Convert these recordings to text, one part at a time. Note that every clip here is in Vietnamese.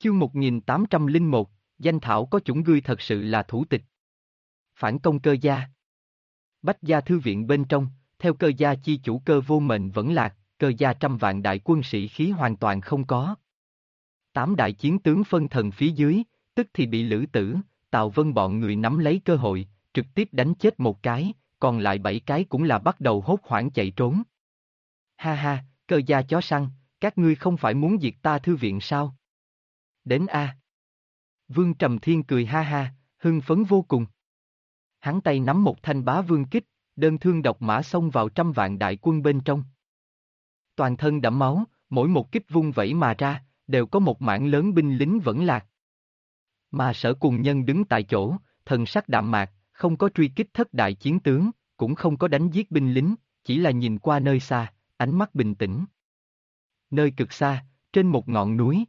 Chương 1801, danh thảo có chủng ngươi thật sự là thủ tịch. Phản công Cơ gia. Bách gia thư viện bên trong, theo Cơ gia chi chủ Cơ Vô Mệnh vẫn lạc, Cơ gia trăm vạn đại quân sĩ khí hoàn toàn không có. 8 đại chiến tướng phân thần phía dưới, tức thì bị Lữ Tử, Tào Vân bọn người nắm lấy cơ hội, trực tiếp đánh chết một cái, còn lại 7 cái cũng là bắt đầu hốt hoảng chạy trốn. Ha ha, Cơ gia chó săn, các ngươi không phải muốn diệt ta thư viện sao? Đến a. Vương Trầm Thiên cười ha ha, hưng phấn vô cùng. Hắn tay nắm một thanh bá vương kích, đơn thương độc mã xông vào trăm vạn đại quân bên trong. Toàn thân đẫm máu, mỗi một kích vung vẩy mà ra, đều có một mảng lớn binh lính vẫn lạc. Mà Sở Cùng Nhân đứng tại chỗ, thần sắc đạm mạc, không có truy kích thất đại chiến tướng, cũng không có đánh giết binh lính, chỉ là nhìn qua nơi xa, ánh mắt bình tĩnh. Nơi cực xa, trên một ngọn núi.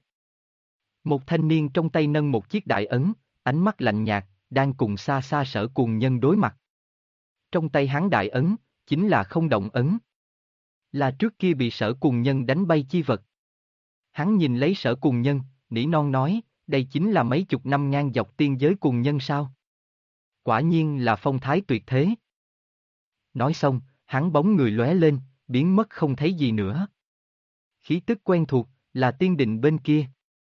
Một thanh niên trong tay nâng một chiếc đại ấn, ánh mắt lạnh nhạt, đang cùng xa xa Sở Cùng Nhân đối mặt. Trong tay hắn đại ấn, chính là không động ấn. Là trước kia bị Sở Cùng Nhân đánh bay chi vật. Hắn nhìn lấy Sở Cùng Nhân, nỉ non nói, đây chính là mấy chục năm ngang dọc tiên giới cùng nhân sao? Quả nhiên là phong thái tuyệt thế. Nói xong, hắn bóng người lóe lên, biến mất không thấy gì nữa. Khí tức quen thuộc, là tiên định bên kia.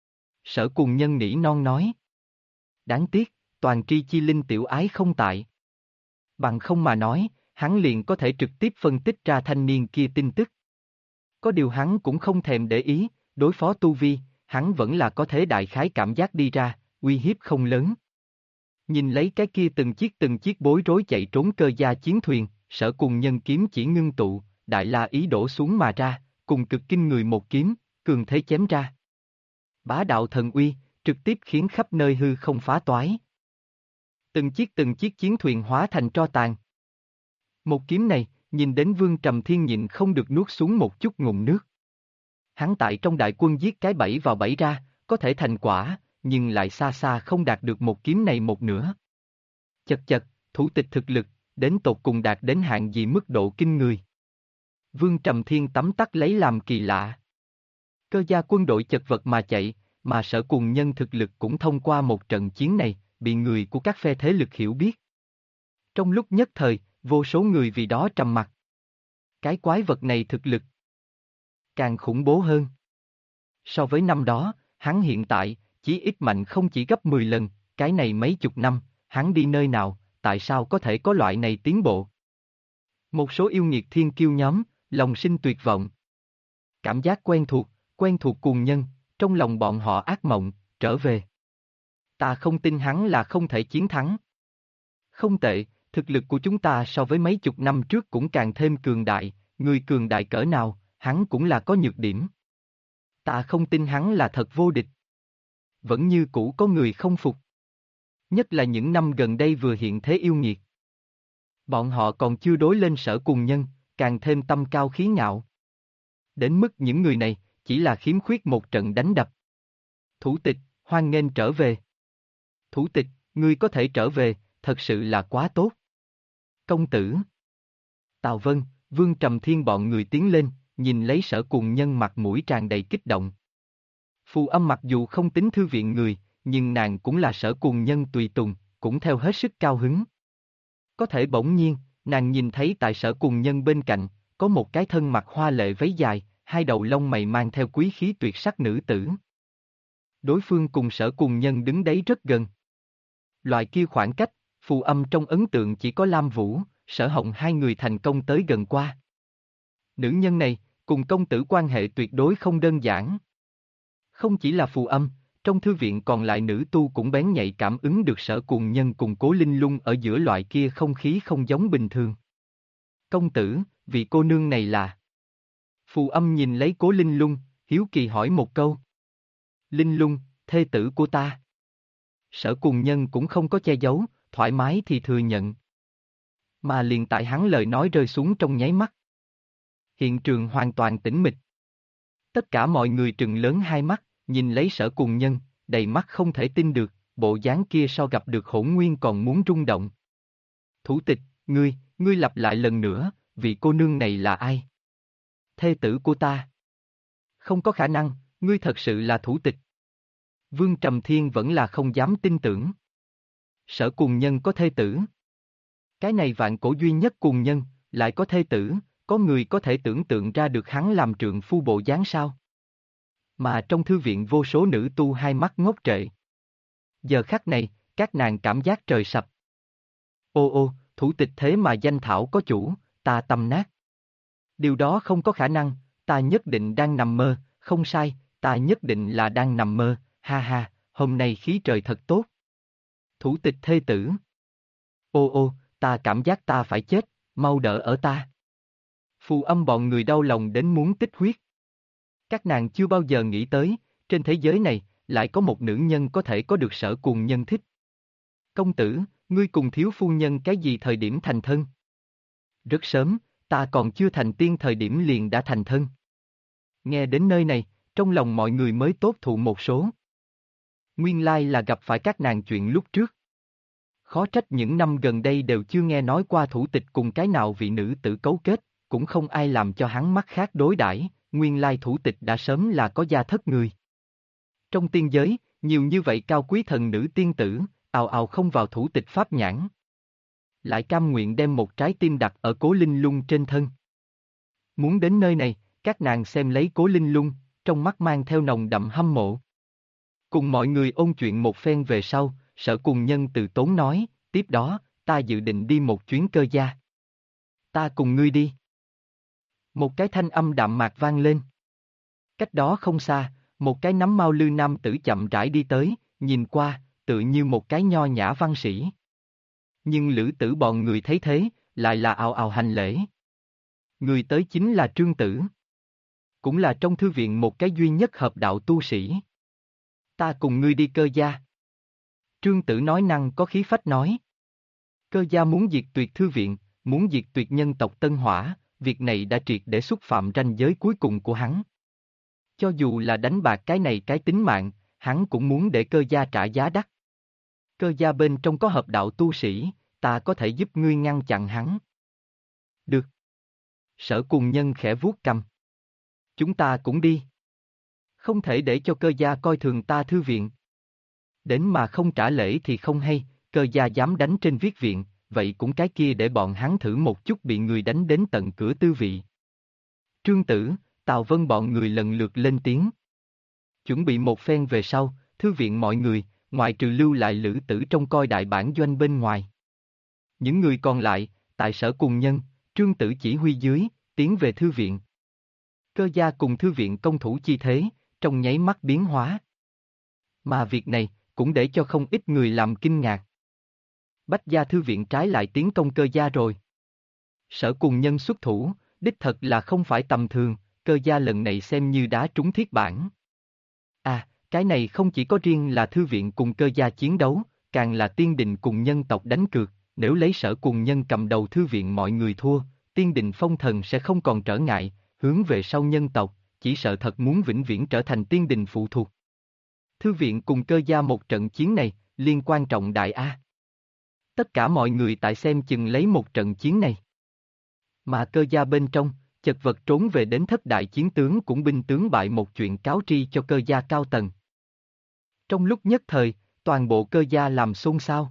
Sở Cùng Nhân nỉ non nói. Đáng tiếc, toàn tri chi linh tiểu ái không tại. Bằng không mà nói, hắn liền có thể trực tiếp phân tích ra thanh niên kia tin tức. Có điều hắn cũng không thèm để ý, đối phó tu vi, hắn vẫn là có thể đại khái cảm giác đi ra, uy hiếp không lớn. Nhìn lấy cái kia từng chiếc bối rối chạy trốn Cơ gia chiến thuyền, Sở Cùng Nhân kiếm chỉ ngưng tụ, đại la ý đổ xuống mà ra, cùng cực kinh người một kiếm, cường thế chém ra. Bá đạo thần uy, trực tiếp khiến khắp nơi hư không phá toái. Từng chiếc chiến thuyền hóa thành tro tàn. Một kiếm này, nhìn đến Vương Trầm Thiên nhịn không được nuốt xuống một chút ngụm nước. Hắn tại trong đại quân giết cái bẫy vào bẫy ra, có thể thành quả, nhưng lại xa xa không đạt được một kiếm này một nửa. Chật chật, thủ tịch thực lực, đến tột cùng đạt đến hạn gì mức độ kinh người. Vương Trầm Thiên tấm tắc lấy làm kỳ lạ. Cơ gia quân đội chật vật mà chạy, mà Sở Cùng Nhân thực lực cũng thông qua một trận chiến này, bị người của các phe thế lực hiểu biết. Trong lúc nhất thời, vô số người vì đó trầm mặc. Cái quái vật này thực lực càng khủng bố hơn. So với năm đó, hắn hiện tại, chí ít mạnh không chỉ gấp 10 lần, cái này mấy chục năm, hắn đi nơi nào, tại sao có thể có loại này tiến bộ? Một số yêu nghiệt thiên kiêu nhóm, lòng sinh tuyệt vọng. Cảm giác quen thuộc cùng nhân, trong lòng bọn họ ác mộng, trở về. Ta không tin hắn là không thể chiến thắng. Không tệ, thực lực của chúng ta so với mấy chục năm trước cũng càng thêm cường đại, người cường đại cỡ nào, hắn cũng là có nhược điểm. Ta không tin hắn là thật vô địch. Vẫn như cũ có người không phục. Nhất là những năm gần đây vừa hiện thế yêu nghiệt. Bọn họ còn chưa đối lên Sở Cùng Nhân, càng thêm tâm cao khí ngạo. Đến mức những người này, chỉ là khiếm khuyết một trận đánh đập. Thủ tịch, hoan nghênh trở về. Thủ tịch, ngươi có thể trở về, thật sự là quá tốt. Công tử. Tào Vân, Vương Trầm Thiên bọn người tiến lên, nhìn lấy Sở Cùng Nhân mặt mũi tràn đầy kích động. Phù Âm mặc dù không tính thư viện người, nhưng nàng cũng là Sở Cùng Nhân tùy tùng, cũng theo hết sức cao hứng. Có thể bỗng nhiên, nàng nhìn thấy tại Sở Cùng Nhân bên cạnh, có một cái thân mặc hoa lệ váy dài, hai đầu lông mày mang theo quý khí tuyệt sắc nữ tử. Đối phương cùng Sở Cùng Nhân đứng đấy rất gần. Loại kia khoảng cách, Phù Âm trong ấn tượng chỉ có Lam Vũ, Sở Hồng hai người thành công tới gần qua. Nữ nhân này, cùng công tử quan hệ tuyệt đối không đơn giản. Không chỉ là Phù Âm, trong thư viện còn lại nữ tu cũng bén nhạy cảm ứng được Sở Cùng Nhân cùng Cố Linh Lung ở giữa loại kia không khí không giống bình thường. Công tử, vị cô nương này là... Phù Âm nhìn lấy Cố Linh Lung, hiếu kỳ hỏi một câu. Linh Lung, thê tử của ta. Sở Cùng Nhân cũng không có che giấu, thoải mái thì thừa nhận. Mà liền tại hắn lời nói rơi xuống trong nháy mắt. Hiện trường hoàn toàn tĩnh mịch. Tất cả mọi người trừng lớn hai mắt, nhìn lấy Sở Cùng Nhân, đầy mắt không thể tin được, bộ dáng kia so gặp được Hỗn Nguyên còn muốn rung động. Thủ tịch, ngươi lặp lại lần nữa, vị cô nương này là ai? Thê tử của ta. Không có khả năng, ngươi thật sự là thủ tịch. Vương Trầm Thiên vẫn là không dám tin tưởng. Sở Cuồng Nhân có thê tử. Cái này vạn cổ duy nhất cuồng nhân, lại có thê tử, có người có thể tưởng tượng ra được hắn làm trượng phu bộ dáng sao? Mà trong thư viện vô số nữ tu hai mắt ngốc trệ. Giờ khắc này, các nàng cảm giác trời sập. Ô ô, thủ tịch thế mà danh thảo có chủ, ta tâm nát. Điều đó không có khả năng, ta nhất định đang nằm mơ, không sai, ta nhất định là đang nằm mơ, ha ha, hôm nay khí trời thật tốt. Thủ tịch thê tử. Ô ô, ta cảm giác ta phải chết, mau đỡ ở ta. Phù Âm bọn người đau lòng đến muốn tích huyết. Các nàng chưa bao giờ nghĩ tới, trên thế giới này, lại có một nữ nhân có thể có được Sở Cuồng Nhân thích. Công tử, ngươi cùng thiếu phu nhân cái gì thời điểm thành thân? Rất sớm, ta còn chưa thành tiên thời điểm liền đã thành thân. Nghe đến nơi này, trong lòng mọi người mới tốt thụ một số. Nguyên lai là gặp phải các nàng chuyện lúc trước. Khó trách những năm gần đây đều chưa nghe nói qua thủ tịch cùng cái nào vị nữ tử cấu kết, cũng không ai làm cho hắn mắt khác đối đãi. Nguyên lai thủ tịch đã sớm là có gia thất người. Trong tiên giới, nhiều như vậy cao quý thần nữ tiên tử, ào ào không vào thủ tịch pháp nhãn. Lại cam nguyện đem một trái tim đặt ở Cố Linh Lung trên thân. Muốn đến nơi này, các nàng xem lấy Cố Linh Lung, trong mắt mang theo nồng đậm hâm mộ. Cùng mọi người ôn chuyện một phen về sau, Sở Cuồng Nhân từ tốn nói, tiếp đó, ta dự định đi một chuyến cơ gia. Ta cùng ngươi đi. Một cái thanh âm đạm mạc vang lên. Cách đó không xa, một cái nắm mao lư nam tử chậm rãi đi tới, nhìn qua, tựa như một cái nho nhã văn sĩ. Nhưng lữ tử bọn người thấy thế, lại là ào ào hành lễ. Người tới chính là Trương Tử. Cũng là trong thư viện một cái duy nhất hợp đạo tu sĩ. Ta cùng ngươi đi cơ gia. Trương Tử nói năng có khí phách nói. Cơ gia muốn diệt tuyệt thư viện, muốn diệt tuyệt nhân tộc Tân Hỏa, việc này đã triệt để xúc phạm ranh giới cuối cùng của hắn. Cho dù là đánh bạc cái này cái tính mạng, hắn cũng muốn để cơ gia trả giá đắt. Cơ gia bên trong có hợp đạo tu sĩ, ta có thể giúp ngươi ngăn chặn hắn. Được. Sở Cuồng Nhân khẽ vuốt cầm. Chúng ta cũng đi. Không thể để cho cơ gia coi thường ta thư viện. Đến mà không trả lễ thì không hay, cơ gia dám đánh trên viết viện, vậy cũng cái kia để bọn hắn thử một chút bị người đánh đến tận cửa tư vị. Trương Tử, Tào Vân bọn người lần lượt lên tiếng. Chuẩn bị một phen về sau, thư viện mọi người, ngoại trừ lưu lại lữ tử trong coi đại bản doanh bên ngoài. Những người còn lại, tại Sở Cuồng Nhân, Trương Tử chỉ huy dưới, tiến về thư viện. Cơ gia cùng thư viện công thủ chi thế, trong nháy mắt biến hóa. Mà việc này, cũng để cho không ít người làm kinh ngạc. Bách gia thư viện trái lại tiến công cơ gia rồi. Sở Cuồng Nhân xuất thủ, đích thật là không phải tầm thường, cơ gia lần này xem như đá trúng thiết bản. À, cái này không chỉ có riêng là thư viện cùng cơ gia chiến đấu, càng là tiên đình cùng nhân tộc đánh cược, nếu lấy Sở Cuồng Nhân cầm đầu thư viện mọi người thua, tiên đình phong thần sẽ không còn trở ngại, hướng về sau nhân tộc, chỉ sợ thật muốn vĩnh viễn trở thành tiên đình phụ thuộc. Thư viện cùng cơ gia một trận chiến này, liên quan trọng đại A. Tất cả mọi người tại xem chừng lấy một trận chiến này. Mà cơ gia bên trong, chật vật trốn về đến thất đại chiến tướng cũng binh tướng bại một chuyện cáo tri cho cơ gia cao tầng. Trong lúc nhất thời, toàn bộ cơ gia làm xôn xao.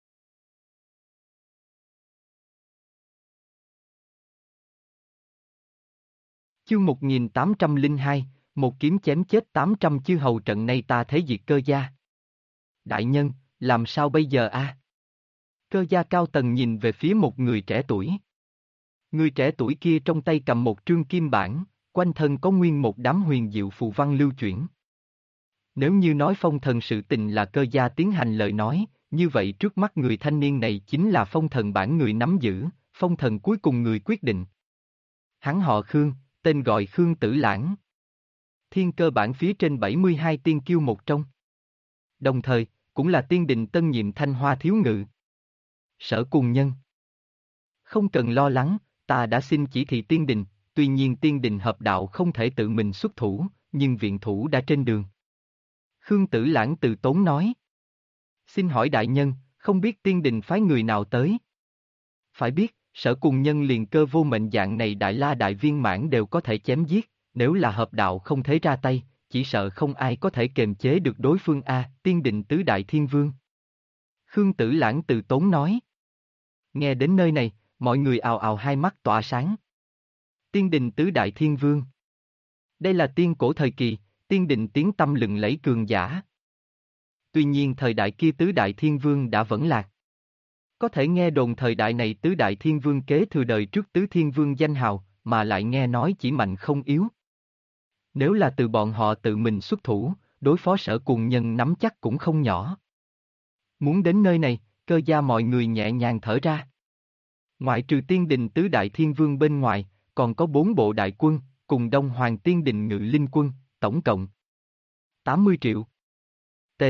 Chương 1802, một kiếm chém chết 800 chư hầu trận này ta thấy diệt cơ gia. Đại nhân, làm sao bây giờ a? Cơ gia cao tầng nhìn về phía một người trẻ tuổi. Người trẻ tuổi kia trong tay cầm một trương kim bản, quanh thân có nguyên một đám huyền diệu phù văn lưu chuyển. Nếu như nói phong thần sự tình là cơ gia tiến hành lời nói, như vậy trước mắt người thanh niên này chính là phong thần bản người nắm giữ, phong thần cuối cùng người quyết định. Hắn họ Khương, tên gọi Khương Tử Lãng. Thiên cơ bản phía trên 72 tiên kiêu một trong. Đồng thời, cũng là tiên đình tân nhiệm Thanh Hoa thiếu ngự. Sở Cuồng Nhân. Không cần lo lắng, ta đã xin chỉ thị tiên đình, tuy nhiên tiên đình hợp đạo không thể tự mình xuất thủ, nhưng viện thủ đã trên đường. Khương Tử Lãng từ tốn nói. Xin hỏi đại nhân, không biết tiên đình phái người nào tới? Phải biết, Sở Cuồng Nhân liền cơ vô mệnh dạng này đại la đại viên mãn đều có thể chém giết, nếu là hợp đạo không thể ra tay, chỉ sợ không ai có thể kiềm chế được đối phương a, Tiên Định Tứ Đại Thiên Vương. Khương Tử Lãng từ tốn nói. Nghe đến nơi này, mọi người ào ào hai mắt tỏa sáng. Tiên Đình Tứ Đại Thiên Vương. Đây là tiên cổ thời kỳ, tiên đình tiếng tăm lừng lẫy cường giả. Tuy nhiên thời đại kia Tứ Đại Thiên Vương đã vẫn lạc. Có thể nghe đồn thời đại này Tứ Đại Thiên Vương kế thừa đời trước Tứ Thiên Vương danh hào, mà lại nghe nói chỉ mạnh không yếu. Nếu là từ bọn họ tự mình xuất thủ, đối phó Sở Cuồng Nhân nắm chắc cũng không nhỏ. Muốn đến nơi này, Cơ gia mọi người nhẹ nhàng thở ra. Ngoại trừ Tiên Đình Tứ Đại Thiên Vương bên ngoài, còn có 4 bộ đại quân, cùng Đông Hoàng Tiên Đình Ngự Linh Quân, tổng cộng 80 triệu. T.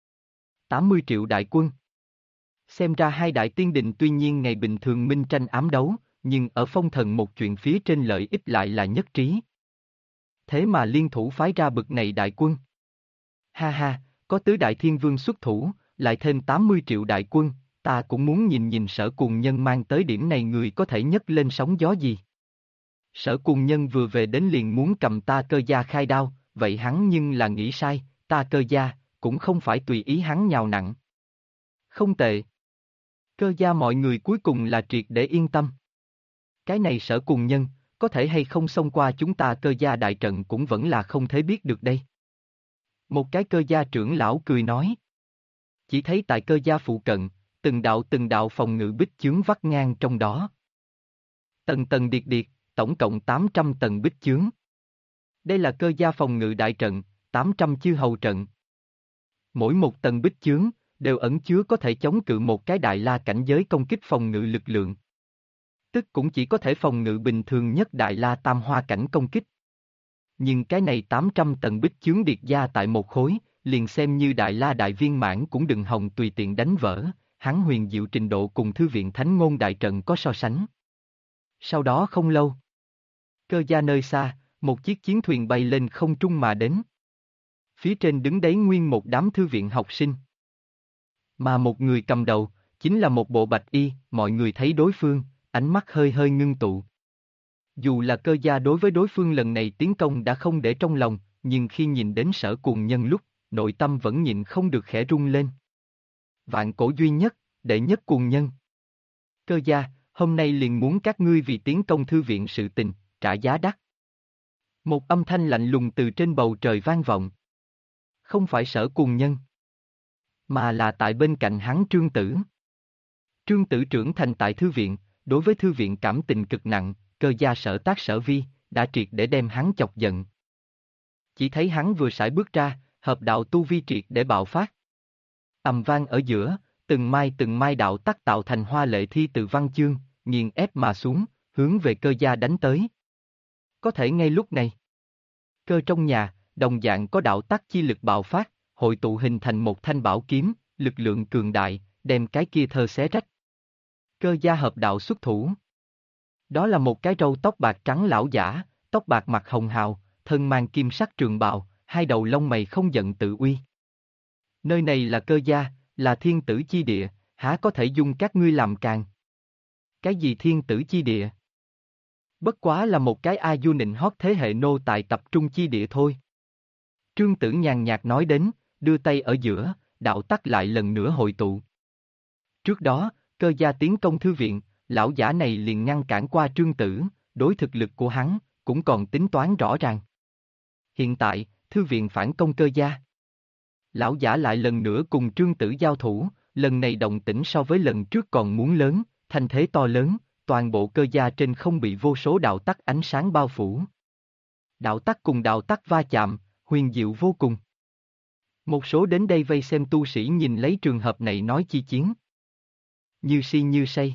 80 triệu đại quân. Xem ra hai đại tiên đình tuy nhiên ngày bình thường minh tranh ám đấu, nhưng ở phong thần một chuyện phía trên lợi ích lại là nhất trí. Thế mà liên thủ phái ra bực này đại quân. Ha ha, có Tứ Đại Thiên Vương xuất thủ, lại thêm 80 triệu đại quân, ta cũng muốn nhìn nhìn Sở Cuồng Nhân mang tới điểm này người có thể nhấc lên sóng gió gì. Sở Cuồng Nhân vừa về đến liền muốn cầm ta Cơ gia khai đao, vậy hắn nhưng là nghĩ sai, ta Cơ gia, cũng không phải tùy ý hắn nhào nặn. Không tệ. Cơ gia mọi người cuối cùng là triệt để yên tâm. Cái này Sở Cuồng Nhân, có thể hay không xông qua chúng ta Cơ gia đại trận cũng vẫn là không thể biết được đây. Một cái Cơ gia trưởng lão cười nói. Chỉ thấy tại Cơ gia phụ cận, từng đạo phòng ngự bích chướng vắt ngang trong đó. Tầng tầng điệt điệt, tổng cộng 800 tầng bích chướng. Đây là Cơ gia phòng ngự đại trận, 800 chư hầu trận. Mỗi một tầng bích chướng, đều ẩn chứa có thể chống cự một cái đại la cảnh giới công kích phòng ngự lực lượng. Tức cũng chỉ có thể phòng ngự bình thường nhất đại la tam hoa cảnh công kích. Nhưng cái này 800 tầng bích chướng điệt gia tại một khối, liền xem như đại la đại viên mãn cũng đừng hòng tùy tiện đánh vỡ, hắn huyền diệu trình độ cùng thư viện thánh ngôn đại trận có so sánh. Sau đó không lâu, Cơ gia nơi xa, một chiếc chiến thuyền bay lên không trung mà đến. Phía trên đứng đấy nguyên một đám thư viện học sinh. Mà một người cầm đầu, chính là một bộ bạch y, mọi người thấy đối phương, ánh mắt hơi hơi ngưng tụ. Dù là Cơ gia đối với đối phương lần này tiến công đã không để trong lòng, nhưng khi nhìn đến Sở Cuồng Nhân lúc, nội tâm vẫn nhịn không được khẽ rung lên. Vạn cổ duy nhất, đệ nhất cuồng nhân. Cơ gia, hôm nay liền muốn các ngươi vì tiến công thư viện sự tình, trả giá đắt. Một âm thanh lạnh lùng từ trên bầu trời vang vọng. Không phải Sở Cuồng Nhân, mà là tại bên cạnh hắn Trương Tử. Trương Tử trưởng thành tại thư viện, đối với thư viện cảm tình cực nặng, Cơ gia Sở Tác Sở Vi, đã triệt để đem hắn chọc giận. Chỉ thấy hắn vừa sải bước ra, hợp đạo tu vi triệt để bạo phát. Ầm vang ở giữa, từng mai đạo tắc tạo thành hoa lệ thi từ văn chương, nghiền ép mà xuống, hướng về Cơ gia đánh tới. Có thể ngay lúc này, Cơ trong nhà, đồng dạng có đạo tắc chi lực bạo phát, hội tụ hình thành một thanh bảo kiếm, lực lượng cường đại, đem cái kia thơ xé rách. Cơ gia hợp đạo xuất thủ. Đó là một cái râu tóc bạc trắng lão giả, tóc bạc mặt hồng hào, thân mang kim sắc trường bào, hai đầu lông mày không giận tự uy. Nơi này là Cơ gia, là thiên tử chi địa, há có thể dung các ngươi làm càng. Cái gì thiên tử chi địa? Bất quá là một cái a du nịnh hót thế hệ nô tài tập trung chi địa thôi. Trương Tử nhàn nhạt nói đến, đưa tay ở giữa, đạo tắc lại lần nữa hội tụ. Trước đó, Cơ gia tiến công thư viện, lão giả này liền ngăn cản qua Trương Tử, đối thực lực của hắn, cũng còn tính toán rõ ràng. Hiện tại, thư viện phản công Cơ gia. Lão giả lại lần nữa cùng Trương Tử giao thủ, lần này động tĩnh so với lần trước còn muốn lớn, thanh thế to lớn, toàn bộ Cơ gia trên không bị vô số đạo tắc ánh sáng bao phủ. Đạo tắc cùng đạo tắc va chạm, huyền diệu vô cùng. Một số đến đây vây xem tu sĩ nhìn lấy trường hợp này nói chi chiến. Như si như say.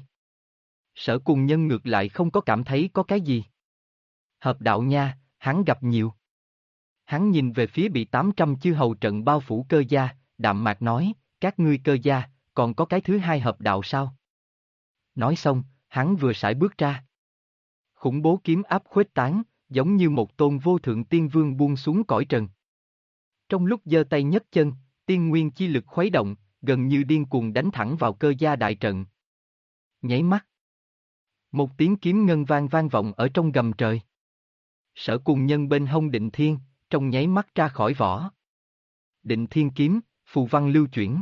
Sở Cuồng Nhân ngược lại không có cảm thấy có cái gì. Hợp đạo nha, hắn gặp nhiều. Hắn nhìn về phía bị 800 chư hầu trận bao phủ Cơ gia, đạm mạc nói, các ngươi Cơ gia, còn có cái thứ hai hợp đạo sao? Nói xong, hắn vừa sải bước ra. Khủng bố kiếm áp khuếch tán, giống như một tôn vô thượng tiên vương buông xuống cõi trần. Trong lúc giơ tay nhấc chân, tiên nguyên chi lực khuấy động, gần như điên cuồng đánh thẳng vào Cơ gia đại trận. Nháy mắt, một tiếng kiếm ngân vang vang vọng ở trong gầm trời. Sở Cuồng Nhân bên hông Định Thiên, trong nháy mắt ra khỏi vỏ. Định thiên kiếm, phù văn lưu chuyển.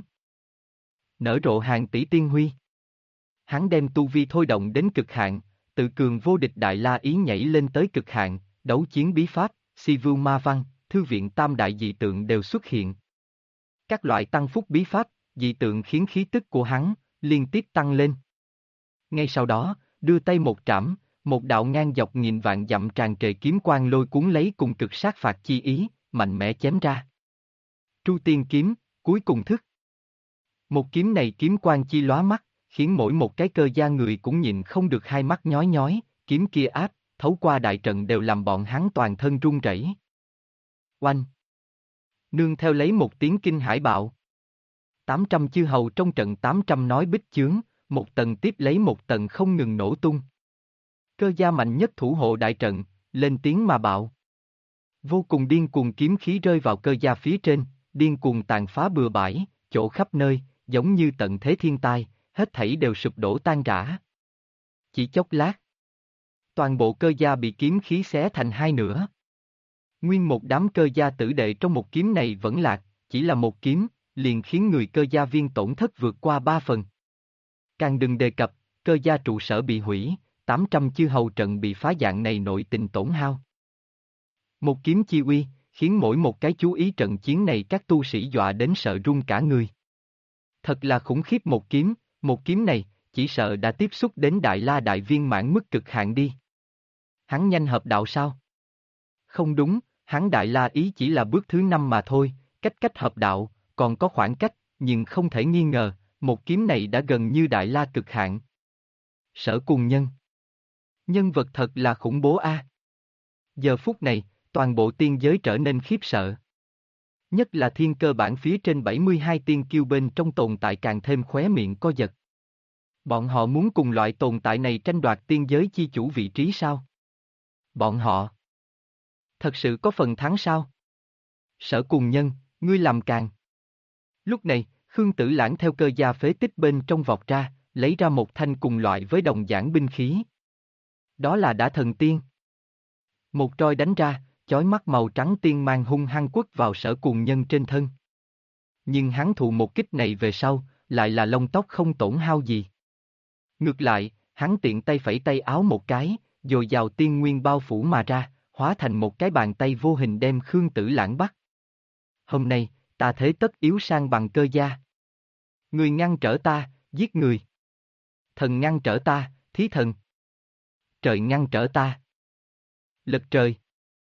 Nở rộ hàng tỷ tiên huy. Hắn đem tu vi thôi động đến cực hạn, tự cường vô địch đại la ý nhảy lên tới cực hạn, đấu chiến bí pháp, si vưu ma văn, thư viện tam đại dị tượng đều xuất hiện. Các loại tăng phúc bí pháp, dị tượng khiến khí tức của hắn liên tiếp tăng lên. Ngay sau đó, đưa tay một trảm, một đạo ngang dọc nghìn vạn dặm tràn trề kiếm quang lôi cuốn lấy cùng cực sát phạt chi ý, mạnh mẽ chém ra. Tru tiên kiếm, cuối cùng thức. Một kiếm này kiếm quang chi lóa mắt, khiến mỗi một cái cơ da người cũng nhìn không được hai mắt nhói nhói, kiếm kia áp, thấu qua đại trận đều làm bọn hắn toàn thân run rẩy. Oanh! Nương theo lấy một tiếng kinh hải bạo. 800 chư hầu trong trận 800 nói bích chướng, một tầng tiếp lấy một tầng không ngừng nổ tung. Cơ gia mạnh nhất thủ hộ đại trận, lên tiếng mà bạo. Vô cùng điên cuồng kiếm khí rơi vào cơ gia phía trên, điên cuồng tàn phá bừa bãi, chỗ khắp nơi, giống như tận thế thiên tai, hết thảy đều sụp đổ tan rã. Chỉ chốc lát, toàn bộ cơ gia bị kiếm khí xé thành hai nửa. Nguyên một đám cơ gia tử đệ trong một kiếm này vẫn lạc, chỉ là một kiếm, liền khiến người cơ gia viên tổn thất vượt qua 3 phần. Càng đừng đề cập, cơ gia trụ sở bị hủy, 800 chư hầu trận bị phá dạng này nội tình tổn hao. Một kiếm chi uy, khiến mỗi một cái chú ý trận chiến này các tu sĩ dọa đến sợ run cả người. Thật là khủng khiếp một kiếm này, chỉ sợ đã tiếp xúc đến Đại La Đại Viên mãn mức cực hạn đi. Hắn nhanh hợp đạo sao? Không đúng, hắn Đại La ý chỉ là bước thứ 5 mà thôi, cách hợp đạo, còn có khoảng cách, nhưng không thể nghi ngờ, một kiếm này đã gần như Đại La cực hạn. Sở Cùng Nhân. Nhân vật thật là khủng bố a. Giờ phút này, toàn bộ tiên giới trở nên khiếp sợ. Nhất là thiên cơ bản phía trên 72 tiên kiêu bên trong tồn tại càng thêm khóe miệng co giật. Bọn họ muốn cùng loại tồn tại này tranh đoạt tiên giới chi chủ vị trí sao? Bọn họ thật sự có phần thắng sao? Sở Cùng Nhân, ngươi làm càng. Lúc này, Khương Tử Lãng theo cơ gia phế tích bên trong vọt ra, lấy ra một thanh cùng loại với đồng giản binh khí. Đó là Đả Thần Tiên. Một roi đánh ra, chói mắt màu trắng tiên mang hung hăng quất vào Sở Cùng Nhân trên thân. Nhưng hắn thụ một kích này về sau, lại là lông tóc không tổn hao gì. Ngược lại, hắn tiện tay phẩy tay áo một cái, dồi dào tiên nguyên bao phủ mà ra, hóa thành một cái bàn tay vô hình đem Khương Tử Lãng bắt. Hôm nay, ta thế tất yếu sang bằng cơ gia. Người ngăn trở ta, giết người. Thần ngăn trở ta, thí thần. Trời ngăn trở ta. Lật trời.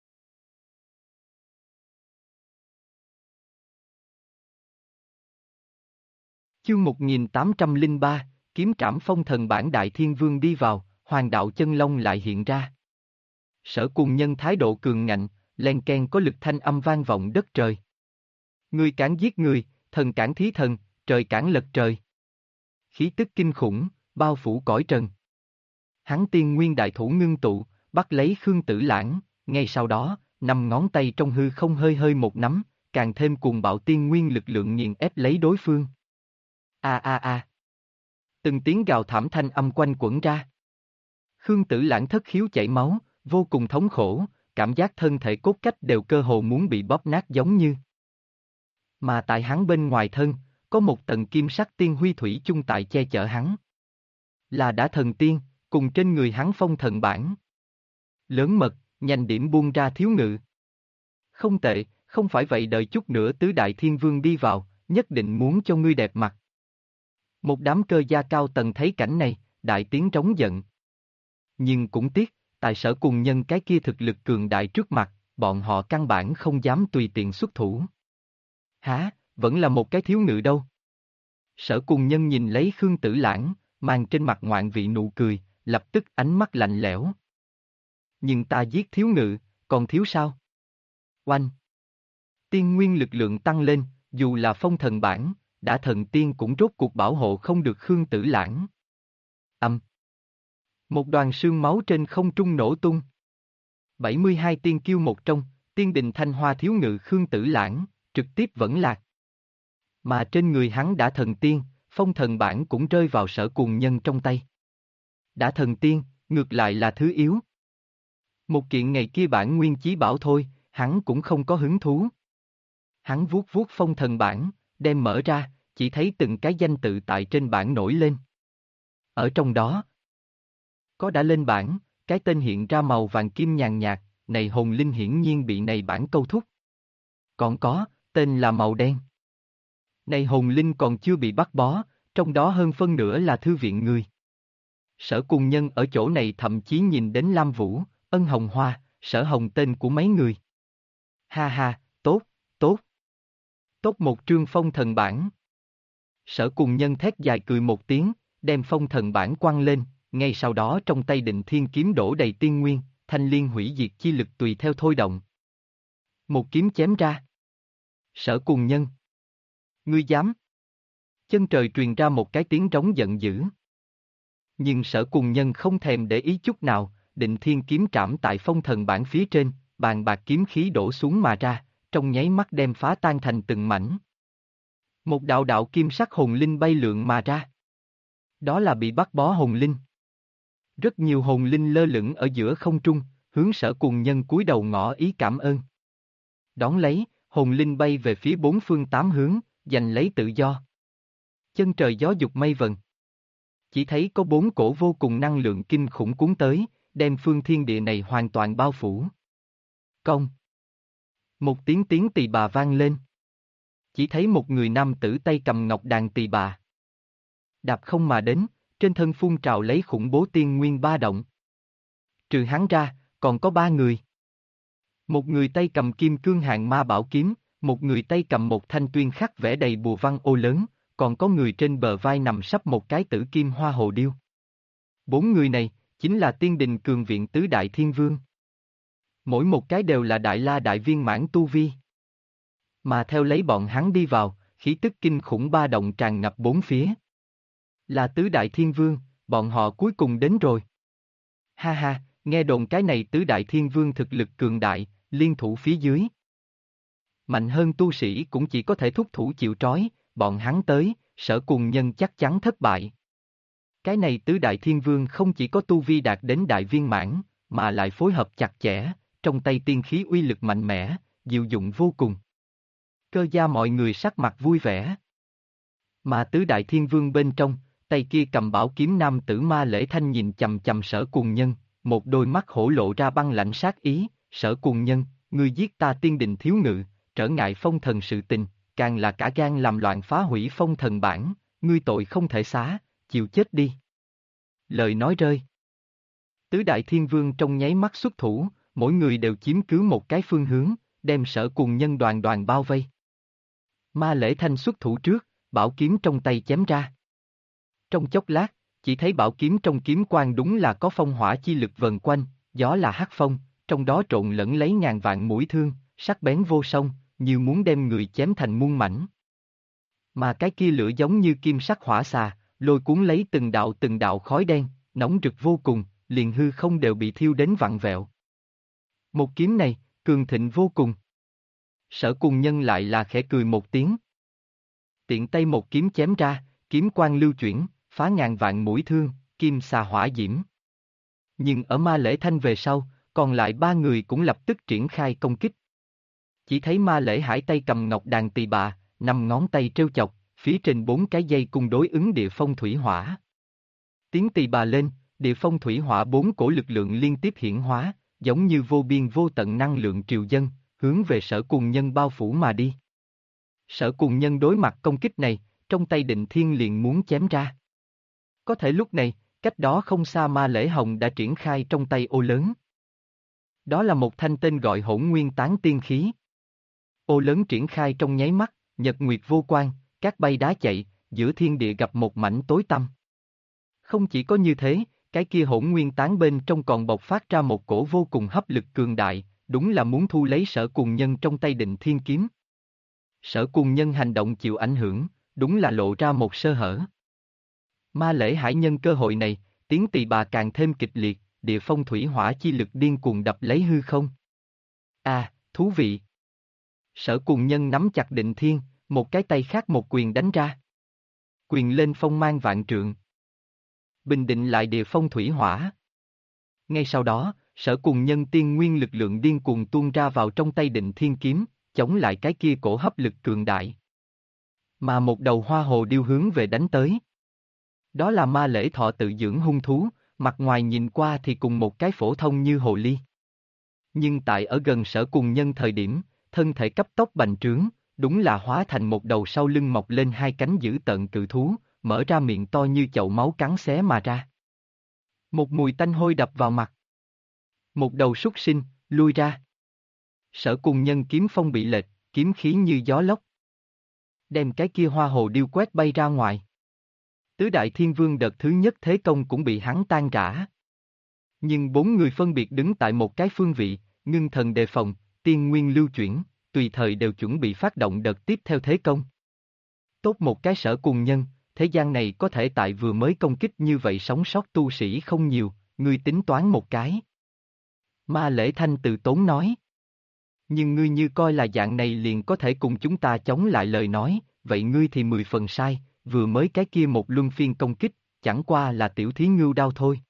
Chương 1803, kiếm trảm phong thần bản Đại Thiên Vương đi vào, Hoàng đạo chân long lại hiện ra. Sở Cùng Nhân thái độ cường ngạnh, len keng có lực thanh âm vang vọng đất trời. Người cản giết người, thần cản thí thần, trời cản lật trời. Khí tức kinh khủng, bao phủ cõi trần. Hắn tiên nguyên đại thủ ngưng tụ, bắt lấy Khương Tử Lãng, ngay sau đó, 5 ngón tay trong hư không hơi hơi một nắm, càng thêm cuồng bạo tiên nguyên lực lượng nghiền ép lấy đối phương. A. Từng tiếng gào thảm thanh âm quanh quẩn ra. Khương Tử Lãng thất khiếu chảy máu, vô cùng thống khổ, cảm giác thân thể cốt cách đều cơ hồ muốn bị bóp nát giống như. Mà tại hắn bên ngoài thân, có một tầng kim sắc tiên huy thủy chung tại che chở hắn. Là Đả Thần Tiên, cùng trên người hắn phong thần bản. Lớn mật, nhanh điểm buông ra thiếu ngự. Không tệ, không phải vậy đợi chút nữa tứ đại thiên vương đi vào, nhất định muốn cho ngươi đẹp mặt. Một đám cơ gia cao tầng thấy cảnh này, đại tiếng trống giận. Nhưng cũng tiếc, tại Sở Cùng Nhân cái kia thực lực cường đại trước mặt, bọn họ căn bản không dám tùy tiện xuất thủ. Hả, vẫn là một cái thiếu ngự đâu. Sở Cùng Nhân nhìn lấy Khương Tử Lãng, mang trên mặt ngoạn vị nụ cười, lập tức ánh mắt lạnh lẽo. Nhưng ta giết thiếu ngự, còn thiếu sao? Oanh! Tiên nguyên lực lượng tăng lên, dù là phong thần bản, Đả Thần Tiên cũng rốt cuộc bảo hộ không được Khương Tử Lãng. Một đoàn sương máu trên không trung nổ tung. 72 tiên kiêu một trong, Tiên Đình Thanh Hoa thiếu ngự Khương Tử Lãng, trực tiếp vẫn lạc. Mà trên người hắn Đả Thần Tiên, phong thần bản cũng rơi vào Sở Cùng Nhân trong tay. Đả Thần Tiên, ngược lại là thứ yếu. Một kiện ngày kia bản nguyên chí bảo thôi, hắn cũng không có hứng thú. Hắn vuốt vuốt phong thần bảng, đem mở ra, chỉ thấy từng cái danh tự tại trên bảng nổi lên. Ở trong đó, có đã lên bảng, cái tên hiện ra màu vàng kim nhàn nhạt, này hồn linh hiển nhiên bị này bảng câu thúc. Còn có, tên là màu đen. Này hồn linh còn chưa bị bắt bó, trong đó hơn phân nửa là thư viện người. Sở Cùng Nhân ở chỗ này thậm chí nhìn đến Lam Vũ, Ân Hồng Hoa, Sở Hồng tên của mấy người. Ha ha, tốt, tốt. Tốt một trương phong thần bản. Sở Cùng Nhân thét dài cười một tiếng, đem phong thần bản quăng lên, ngay sau đó trong tay Định Thiên kiếm đổ đầy tiên nguyên, thanh liên hủy diệt chi lực tùy theo thôi động. Một kiếm chém ra. Sở Cùng Nhân. Ngươi dám? Chân trời truyền ra một cái tiếng trống giận dữ. Nhưng Sở Cùng Nhân không thèm để ý chút nào, Định Thiên kiếm trảm tại phong thần bản phía trên, bàn bạc kiếm khí đổ xuống mà ra, trong nháy mắt đem phá tan thành từng mảnh. Một đạo đạo kim sắc hồn linh bay lượn mà ra. Đó là bị bắt bó hồn linh. Rất nhiều hồn linh lơ lửng ở giữa không trung, hướng Sở Cùng Nhân cúi đầu ngỏ ý cảm ơn. Đón lấy, hồn linh bay về phía bốn phương tám hướng, giành lấy tự do. Chân trời gió dục mây vần. Chỉ thấy có bốn cổ vô cùng năng lượng kinh khủng cuốn tới, đem phương thiên địa này hoàn toàn bao phủ. Công. Một tiếng tỳ bà vang lên. Chỉ thấy một người nam tử tay cầm ngọc đàn tỳ bà. Đạp không mà đến, trên thân phun trào lấy khủng bố tiên nguyên ba động. Trừ hắn ra, còn có ba người. Một người tay cầm kim cương hàng ma bảo kiếm, một người tay cầm một thanh tuyên khắc vẽ đầy bùa văn ô lớn, còn có người trên bờ vai nằm sấp một cái tử kim hoa hồ điêu. Bốn người này, chính là tiên đình cường viện tứ đại thiên vương. Mỗi một cái đều là đại la đại viên mãn tu vi. Mà theo lấy bọn hắn đi vào, khí tức kinh khủng ba động tràn ngập bốn phía. Là tứ đại thiên vương, bọn họ cuối cùng đến rồi. Ha ha, nghe đồn cái này tứ đại thiên vương thực lực cường đại, liên thủ phía dưới. Mạnh hơn tu sĩ cũng chỉ có thể thúc thủ chịu trói, bọn hắn tới, Sở Cùng Nhân chắc chắn thất bại. Cái này tứ đại thiên vương không chỉ có tu vi đạt đến đại viên mãn, mà lại phối hợp chặt chẽ, trong tay tiên khí uy lực mạnh mẽ, diệu dụng vô cùng. Cơ gia mọi người sắc mặt vui vẻ. Mà tứ đại thiên vương bên trong, tay kia cầm bảo kiếm nam tử Ma Lễ Thanh nhìn chầm chầm Sở Cùng Nhân, một đôi mắt hổ lộ ra băng lạnh sát ý, Sở Cùng Nhân, ngươi giết ta tiên đình thiếu ngự, trở ngại phong thần sự tình, càng là cả gan làm loạn phá hủy phong thần bản, ngươi tội không thể xá, chịu chết đi. Lời nói rơi. Tứ đại thiên vương trong nháy mắt xuất thủ, mỗi người đều chiếm cứ một cái phương hướng, đem Sở Cùng Nhân đoàn đoàn bao vây. Ma Lễ Thanh xuất thủ trước, bảo kiếm trong tay chém ra. Trong chốc lát, chỉ thấy bảo kiếm trong kiếm quang đúng là có phong hỏa chi lực vần quanh, gió là hắc phong, trong đó trộn lẫn lấy ngàn vạn mũi thương, sắc bén vô song, như muốn đem người chém thành muôn mảnh. Mà cái kia lửa giống như kim sắc hỏa xà, lôi cuốn lấy từng đạo khói đen, nóng rực vô cùng, liền hư không đều bị thiêu đến vặn vẹo. Một kiếm này, cường thịnh vô cùng. Sở Cùng Nhân lại là khẽ cười một tiếng. Tiện tay một kiếm chém ra, kiếm quang lưu chuyển, phá ngàn vạn mũi thương, kim xà hỏa diễm. Nhưng ở Ma Lễ Thanh về sau, còn lại ba người cũng lập tức triển khai công kích. Chỉ thấy Ma Lễ Hải tay cầm ngọc đàn tỳ bà, năm ngón tay trêu chọc, phía trên bốn cái dây cung đối ứng địa phong thủy hỏa. Tiếng tỳ bà lên, địa phong thủy hỏa bốn cổ lực lượng liên tiếp hiển hóa, giống như vô biên vô tận năng lượng triều dân, hướng về Sở Cùng Nhân bao phủ mà đi. Sở Cùng Nhân đối mặt công kích này, trong tay Định Thiên liền muốn chém ra. Có thể lúc này, cách đó không xa Ma Lễ Hồng đã triển khai trong tay ô lớn. Đó là một thanh tên gọi Hỗn Nguyên Tán tiên khí. Ô lớn triển khai trong nháy mắt, nhật nguyệt vô quang, cát bay đá chạy, giữa thiên địa gặp một mảnh tối tăm. Không chỉ có như thế, cái kia Hỗn Nguyên Tán bên trong còn bộc phát ra một cổ vô cùng hấp lực cường đại, đúng là muốn thu lấy Sở Cùng Nhân trong tay Định Thiên kiếm. Sở Cùng Nhân hành động chịu ảnh hưởng, đúng là lộ ra một sơ hở. Ma Lễ Hải nhân cơ hội này, tiếng tỳ bà càng thêm kịch liệt, địa phong thủy hỏa chi lực điên cuồng đập lấy hư không. À, thú vị. Sở Cùng Nhân nắm chặt Định Thiên, một cái tay khác một quyền đánh ra. Quyền lên phong mang vạn trượng. Bình định lại địa phong thủy hỏa. Ngay sau đó, Sở Cùng Nhân tiên nguyên lực lượng điên cuồng tuôn ra vào trong tay Định Thiên kiếm, chống lại cái kia cổ hấp lực cường đại. Mà một đầu hoa hồ điêu hướng về đánh tới. Đó là Ma Lễ Thọ tự dưỡng hung thú, mặt ngoài nhìn qua thì cùng một cái phổ thông như hồ ly. Nhưng tại ở gần Sở Cùng Nhân thời điểm, thân thể cấp tốc bành trướng, đúng là hóa thành một đầu sau lưng mọc lên hai cánh dữ tợn cự thú, mở ra miệng to như chậu máu cắn xé mà ra. Một mùi tanh hôi đập vào mặt. Một đầu súc sinh, lui ra. Sở Cùng Nhân kiếm phong bị lệch, kiếm khí như gió lốc. Đem cái kia hoa hồ điêu quét bay ra ngoài. Tứ Đại Thiên Vương đợt thứ nhất thế công cũng bị hắn tan rã. Nhưng bốn người phân biệt đứng tại một cái phương vị, ngưng thần đề phòng, tiên nguyên lưu chuyển, tùy thời đều chuẩn bị phát động đợt tiếp theo thế công. Tốt một cái Sở Cùng Nhân, thế gian này có thể tại vừa mới công kích như vậy sống sót tu sĩ không nhiều, ngươi tính toán một cái. Ma Lễ Thanh từ tốn nói. Nhưng ngươi như coi là dạng này liền có thể cùng chúng ta chống lại lời nói, vậy ngươi thì 10 phần sai, vừa mới cái kia một luân phiên công kích, chẳng qua là tiểu thí ngưu đao thôi.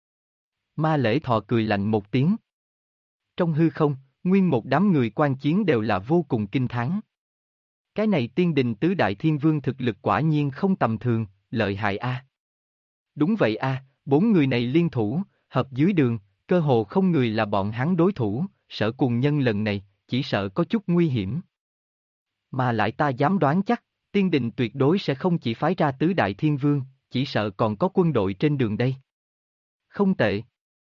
Ma Lễ Thọ cười lạnh một tiếng. Trong hư không, nguyên một đám người quan chiến đều là vô cùng kinh thán. Cái này tiên đình tứ đại thiên vương thực lực quả nhiên không tầm thường, lợi hại a. Đúng vậy a, bốn người này liên thủ, hợp dưới đường, cơ hồ không người là bọn hắn đối thủ, Sở Cùng Nhân lần này, chỉ sợ có chút nguy hiểm. Mà lại ta dám đoán chắc, tiên đình tuyệt đối sẽ không chỉ phái ra tứ đại thiên vương, chỉ sợ còn có quân đội trên đường đây. Không tệ.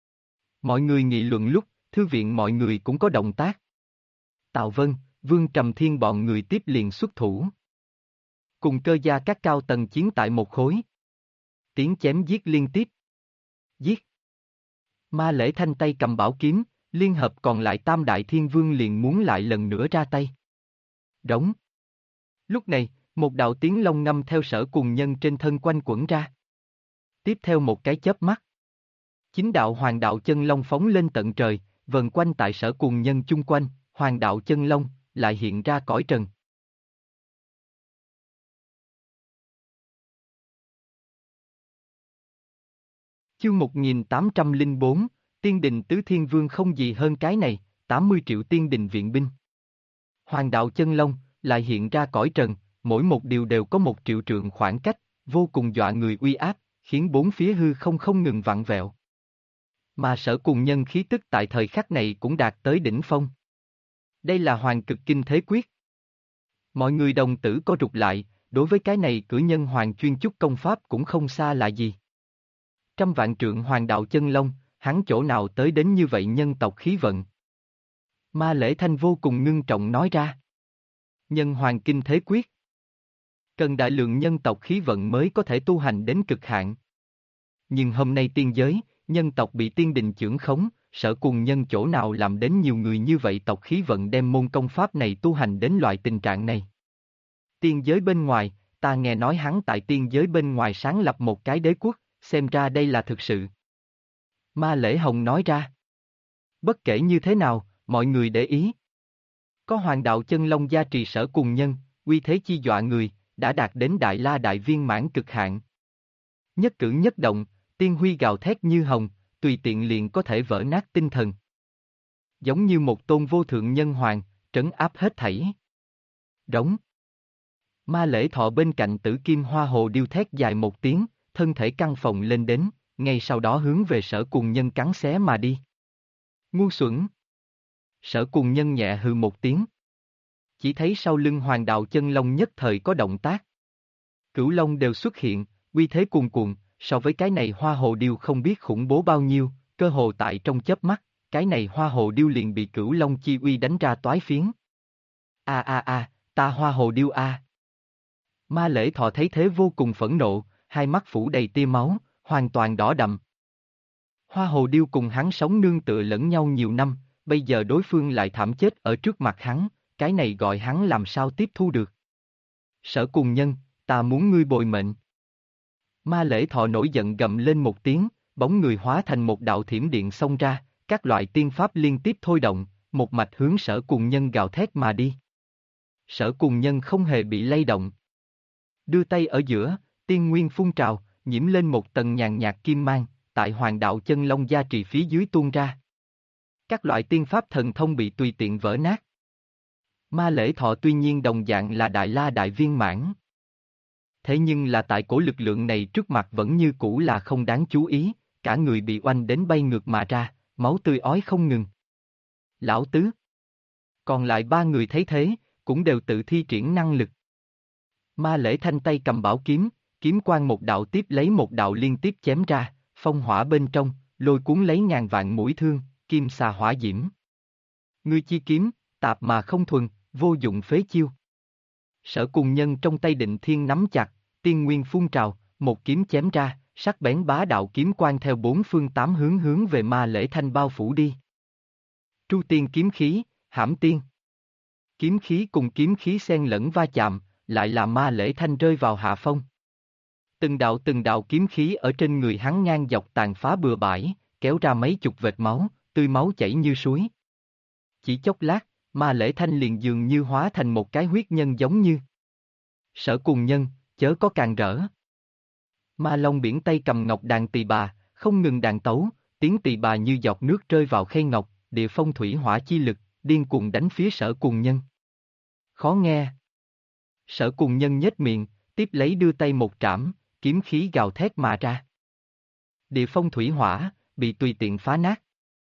Mọi người nghị luận lúc, thư viện mọi người cũng có động tác. Tào Vân, Vương Trầm Thiên bọn người tiếp liền xuất thủ. Cùng Cơ gia các cao tầng chiến tại một khối. Tiếng chém giết liên tiếp. Giết. Ma Lễ Thanh tay cầm bảo kiếm, liên hợp còn lại tam đại thiên vương liền muốn lại lần nữa ra tay. Đóng. Lúc này, một đạo tiếng long ngâm theo Sở Cùng Nhân trên thân quanh quẩn ra. Tiếp theo một cái chớp mắt. Chính đạo Hoàng đạo chân long phóng lên tận trời, vần quanh tại Sở Cùng Nhân chung quanh, Hoàng đạo chân long lại hiện ra cõi trần. Chương 1804, Tiên đình tứ thiên vương không gì hơn cái này, 80 triệu tiên đình viện binh. Hoàng đạo chân long lại hiện ra cõi trần, mỗi một điều đều có 1 triệu trượng khoảng cách, vô cùng dọa người uy áp, khiến bốn phía hư không ngừng vặn vẹo. Mà Sở Cùng Nhân khí tức tại thời khắc này cũng đạt tới đỉnh phong. Đây là Hoàng Cực Kinh Thế Quyết. Mọi người đồng tử co rụt lại, đối với cái này cử nhân hoàng chuyên chúc công pháp cũng không xa lạ gì. Trăm vạn trượng Hoàng đạo chân long, hắn chỗ nào tới đến như vậy nhân tộc khí vận. Ma Lễ Thanh vô cùng ngưng trọng nói ra. Nhân Hoàng Kinh Thế Quyết. Cần đại lượng nhân tộc khí vận mới có thể tu hành đến cực hạn. Nhưng hôm nay tiên giới, nhân tộc bị tiên đình chưởng khống, Sở Cùng Nhân chỗ nào làm đến nhiều người như vậy tộc khí vận đem môn công pháp này tu hành đến loại tình trạng này. Tiên giới bên ngoài, ta nghe nói hắn tại tiên giới bên ngoài sáng lập một cái đế quốc, xem ra đây là thực sự. Ma Lễ Hồng nói ra. Bất kể như thế nào, mọi người để ý. Có Hoàng đạo chân long gia trì Sở Cùng Nhân, uy thế chi dọa người, đã đạt đến đại la đại viên mãn cực hạn. Nhất cử nhất động, tiên huy gào thét như hồng, tùy tiện liền có thể vỡ nát tinh thần. Giống như một tôn vô thượng nhân hoàng, trấn áp hết thảy. Đóng. Ma Lễ Thọ bên cạnh Tử Kim Hoa Hồ điêu thét dài một tiếng, thân thể căng phồng lên đến, ngay sau đó hướng về Sở Cùng Nhân cắn xé mà đi. Ngu xuẩn. Sở Cùng Nhân nhẹ hừ một tiếng. Chỉ thấy sau lưng Hoàng đạo chân long nhất thời có động tác. Cửu long đều xuất hiện, uy thế cuồn cuộn, so với cái này hoa hồ điêu không biết khủng bố bao nhiêu, cơ hồ tại trong chớp mắt, cái này hoa hồ điêu liền bị cửu long chi uy đánh ra toái phiến. Ta hoa hồ điêu a. Ma Lễ Thọ thấy thế vô cùng phẫn nộ, hai mắt phủ đầy tia máu, hoàn toàn đỏ đậm. Hoa hồ điêu cùng hắn sống nương tựa lẫn nhau nhiều năm, bây giờ đối phương lại thảm chết ở trước mặt hắn, cái này gọi hắn làm sao tiếp thu được. Sở Cùng Nhân, ta muốn ngươi bồi mệnh. Ma Lễ Thọ nổi giận gầm lên một tiếng, bóng người hóa thành một đạo thiểm điện xông ra, các loại tiên pháp liên tiếp thôi động, một mạch hướng Sở Cùng Nhân gào thét mà đi. Sở Cùng Nhân không hề bị lay động. Đưa tay ở giữa, tiên nguyên phun trào, nhiễm lên một tầng nhàn nhạt kim mang, tại Hoàng đạo chân long gia trì phía dưới tuôn ra. Các loại tiên pháp thần thông bị tùy tiện vỡ nát. Ma Lễ Thọ tuy nhiên đồng dạng là Đại La Đại Viên Mãn. Thế nhưng là tại cổ lực lượng này trước mặt vẫn như cũ là không đáng chú ý, cả người bị oanh đến bay ngược mà ra, máu tươi ói không ngừng. Lão Tứ. Còn lại ba người thấy thế, cũng đều tự thi triển năng lực. Ma Lễ Thanh tay cầm bảo kiếm, kiếm quang một đạo tiếp lấy một đạo liên tiếp chém ra, phong hỏa bên trong, lôi cuốn lấy ngàn vạn mũi thương, kim xà hỏa diễm. Ngươi chi kiếm, tạp mà không thuần, vô dụng phế chiêu. Sở Cùng Nhân trong tay Định Thiên nắm chặt, tiên nguyên phun trào, một kiếm chém ra, sắc bén bá đạo kiếm quang theo bốn phương tám hướng hướng về Ma Lễ Thanh bao phủ đi. Tru tiên kiếm khí, hãm tiên. Kiếm khí cùng kiếm khí xen lẫn va chạm, lại là Ma Lễ Thanh rơi vào hạ phong. Từng đạo kiếm khí ở trên người hắn ngang dọc tàn phá bừa bãi, kéo ra mấy chục vệt máu, tươi máu chảy như suối. Chỉ chốc lát, Ma Lễ Thanh liền dường như hóa thành một cái huyết nhân giống như. Sở Cùng Nhân, chớ có càng rỡ. Ma Long biển tay cầm ngọc đàn tỳ bà, không ngừng đàn tấu, tiếng tỳ bà như giọt nước rơi vào khay ngọc, địa phong thủy hỏa chi lực, điên cuồng đánh phía Sở Cùng Nhân. Khó nghe. Sở Cùng Nhân nhếch miệng, tiếp lấy đưa tay một trảm, kiếm khí gào thét mà ra. Địa phong thủy hỏa, bị tùy tiện phá nát.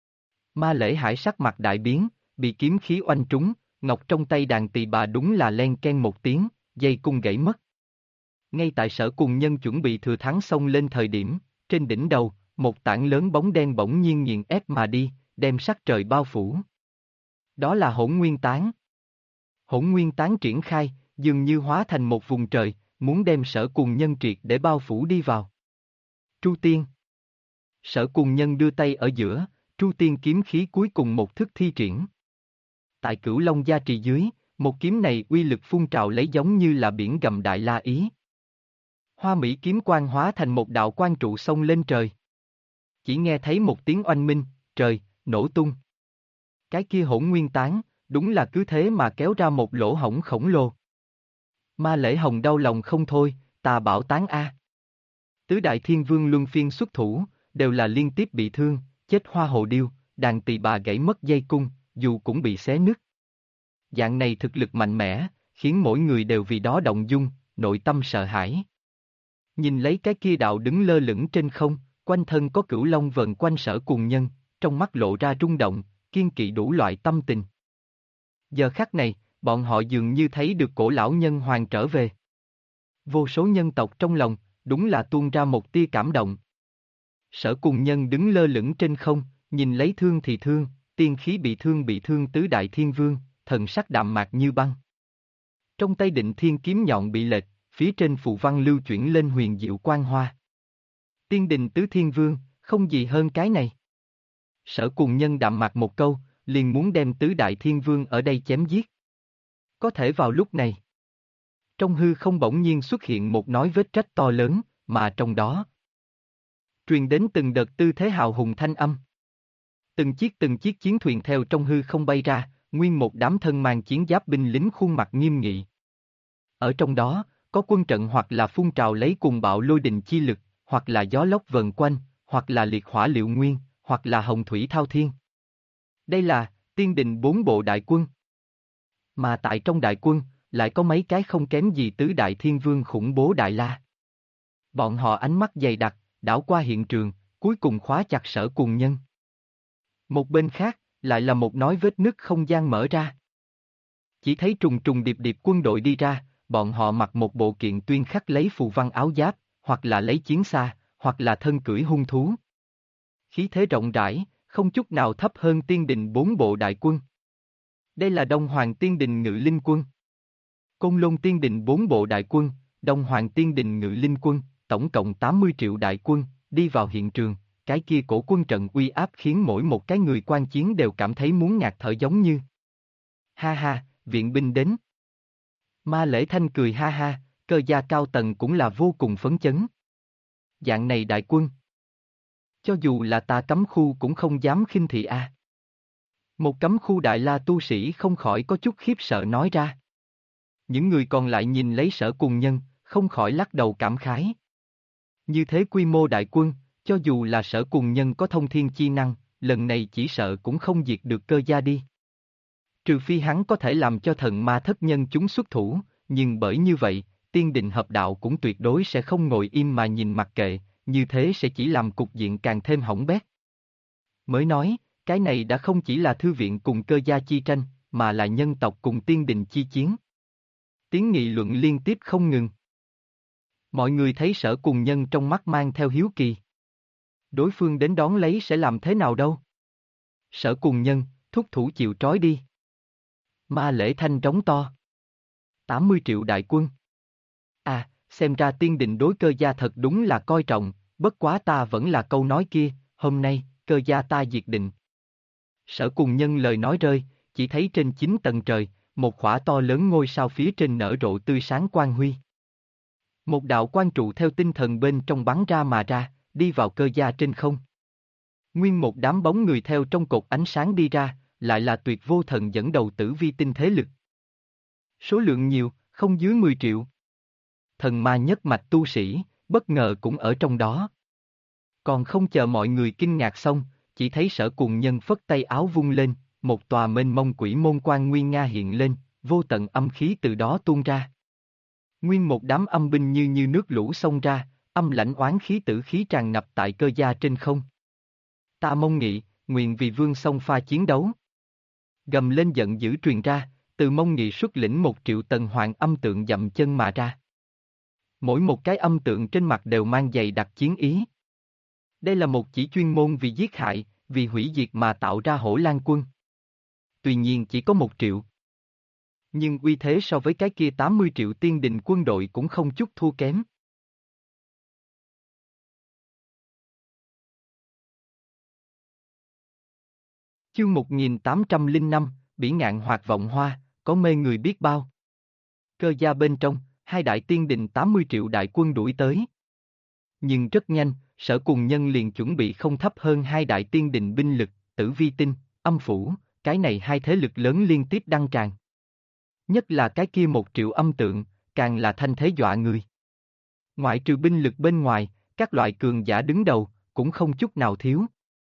Ma Lễ Hải sắc mặt đại biến, bị kiếm khí oanh trúng, ngọc trong tay đàn tỳ bà đúng là len ken một tiếng, dây cung gãy mất. Ngay tại Sở Cùng Nhân chuẩn bị thừa thắng xông lên thời điểm, trên đỉnh đầu, một tảng lớn bóng đen bỗng nhiên nghiền ép mà đi, đem sắc trời bao phủ. Đó là Hỗn Nguyên Tán. Hỗn Nguyên Tán triển khai, dường như hóa thành một vùng trời, muốn đem Sở Cùng Nhân triệt để bao phủ đi vào. Tru Tiên. Sở Cùng Nhân đưa tay ở giữa, Tru Tiên kiếm khí cuối cùng một thức thi triển. Tại Cửu Long gia trì dưới, một kiếm này uy lực phun trào lấy giống như là biển gầm Đại La Ý. Hoa Mỹ kiếm quang hóa thành một đạo quang trụ xông lên trời. Chỉ nghe thấy một tiếng oanh minh, trời, nổ tung. Cái kia Hỗn Nguyên Tán, đúng là cứ thế mà kéo ra một lỗ hổng khổng lồ. Ma Lễ Hồng đau lòng không thôi, Tà Bảo Tán A. Tứ Đại Thiên Vương luân phiên xuất thủ, đều là liên tiếp bị thương, chết hoa hồ điêu, đàn tỳ bà gãy mất dây cung, dù cũng bị xé nứt. Dạng này thực lực mạnh mẽ, khiến mỗi người đều vì đó động dung, nội tâm sợ hãi. Nhìn lấy cái kia đạo đứng lơ lửng trên không, quanh thân có cửu long vần quanh Sở Cùng Nhân, trong mắt lộ ra rung động, kiên kỵ đủ loại tâm tình. Giờ khắc này, bọn họ dường như thấy được cổ lão nhân hoàng trở về. Vô số nhân tộc trong lòng, đúng là tuôn ra một tia cảm động. Sở Cùng Nhân đứng lơ lửng trên không, nhìn lấy thương thì thương, tiên khí bị thương tứ đại thiên vương, thần sắc đạm mạc như băng. Trong tay Định Thiên kiếm nhọn bị lệch, phía trên phù văn lưu chuyển lên huyền diệu quang hoa. Tiên đình tứ thiên vương, không gì hơn cái này. Sở Cùng Nhân đạm mạc một câu, liền muốn đem tứ đại thiên vương ở đây chém giết. Có thể vào lúc này, trong hư không bỗng nhiên xuất hiện một nói vết rách to lớn, mà trong đó truyền đến từng đợt tư thế hào hùng thanh âm. Từng chiếc chiến thuyền theo trong hư không bay ra, nguyên một đám thân mang chiến giáp binh lính khuôn mặt nghiêm nghị. Ở trong đó, có quân trận hoặc là phun trào lấy cuồng bạo lôi đình chi lực, hoặc là gió lốc vần quanh, hoặc là liệt hỏa liệu nguyên, hoặc là hồng thủy thao thiên. Đây là tiên đình 4 bộ đại quân. Mà tại trong đại quân, lại có mấy cái không kém gì tứ đại thiên vương khủng bố Đại La. Bọn họ ánh mắt dày đặc, đảo qua hiện trường, cuối cùng khóa chặt Sở Cùng Nhân. Một bên khác, lại là một nói vết nứt không gian mở ra. Chỉ thấy trùng trùng điệp điệp quân đội đi ra, bọn họ mặc một bộ kiện tuyên khắc lấy phù văn áo giáp, hoặc là lấy chiến xa, hoặc là thân cưỡi hung thú. Khí thế rộng rãi, không chút nào thấp hơn tiên đình 4 bộ đại quân. Đây là Đông Hoàng Tiên Đình Ngự Linh Quân. Côn Lôn Tiên Đình 4 bộ đại quân, Đông Hoàng Tiên Đình Ngự Linh Quân, tổng cộng 80 triệu đại quân, đi vào hiện trường, cái kia cổ quân trận uy áp khiến mỗi một cái người quan chiến đều cảm thấy muốn ngạt thở giống như. Ha ha, viện binh đến. Ma Lễ Thanh cười ha ha, Cơ gia cao tầng cũng là vô cùng phấn chấn. Dạng này đại quân, cho dù là ta cấm khu cũng không dám khinh thị a. Một cấm khu Đại La tu sĩ không khỏi có chút khiếp sợ nói ra. Những người còn lại nhìn lấy Sở Cùng Nhân, không khỏi lắc đầu cảm khái. Như thế quy mô đại quân, cho dù là Sở Cùng Nhân có thông thiên chi năng, lần này chỉ sợ cũng không diệt được cơ gia đi. Trừ phi hắn có thể làm cho thần ma thất nhân chúng xuất thủ, nhưng bởi như vậy, tiên định hợp đạo cũng tuyệt đối sẽ không ngồi im mà nhìn mặc kệ, như thế sẽ chỉ làm cục diện càng thêm hỏng bét. Mới nói, cái này đã không chỉ là thư viện cùng cơ gia chi tranh, mà là nhân tộc cùng tiên định chi chiến. Tiếng nghị luận liên tiếp không ngừng. Mọi người thấy Sở Cùng Nhân trong mắt mang theo hiếu kỳ. Đối phương đến đón lấy sẽ làm thế nào đâu? Sở Cùng Nhân, thúc thủ chịu trói đi. Ma Lễ Thanh trống to. 80 triệu đại quân. À, xem ra tiên định đối cơ gia thật đúng là coi trọng, bất quá ta vẫn là câu nói kia, hôm nay, cơ gia ta diệt định. Sở Cùng Nhân lời nói rơi, chỉ thấy trên 9 tầng trời, một khỏa to lớn ngôi sao phía trên nở rộ tươi sáng quang huy. Một đạo quang trụ theo tinh thần bên trong bắn ra mà ra, đi vào cơ gia trên không. Nguyên một đám bóng người theo trong cột ánh sáng đi ra, lại là Tuyệt Vô Thần dẫn đầu Tử Vi tinh thế lực. Số lượng nhiều, không dưới 10 triệu. Thần ma nhất mạch tu sĩ, bất ngờ cũng ở trong đó. Còn không chờ mọi người kinh ngạc xong, chỉ thấy Sở Cùng Nhân phất tay áo vung lên, một tòa mênh mông quỷ môn quan nguy nga hiện lên, vô tận âm khí từ đó tuôn ra. Nguyên một đám âm binh như nước lũ xông ra, âm lãnh oán khí tử khí tràn ngập tại cơ gia trên không. Ta mong nghị, nguyện vì vương xông pha chiến đấu. Gầm lên giận dữ truyền ra, từ mông nghị xuất lĩnh 1 triệu tần hoàng âm tượng dậm chân mà ra. Mỗi một cái âm tượng trên mặt đều mang dày đặc chiến ý. Đây là một chỉ chuyên môn vì giết hại, vì hủy diệt mà tạo ra Hổ Lan quân. Tuy nhiên chỉ có 1 triệu. Nhưng uy thế so với cái kia 80 triệu tiên đình quân đội cũng không chút thua kém. Chương 1805, Bỉ Ngạn Hoạt Vọng Hoa, có mê người biết bao. Cơ gia bên trong, 2 đại tiên đình 80 triệu đại quân đuổi tới. Nhưng rất nhanh, Sở Cùng Nhân liền chuẩn bị không thấp hơn 2 đại tiên đình binh lực, Tử Vi tinh, Âm phủ, cái này 2 thế lực lớn liên tiếp đăng tràn. Nhất là cái kia 1 triệu âm tượng, càng là thanh thế dọa người. Ngoại trừ binh lực bên ngoài, các loại cường giả đứng đầu, cũng không chút nào thiếu.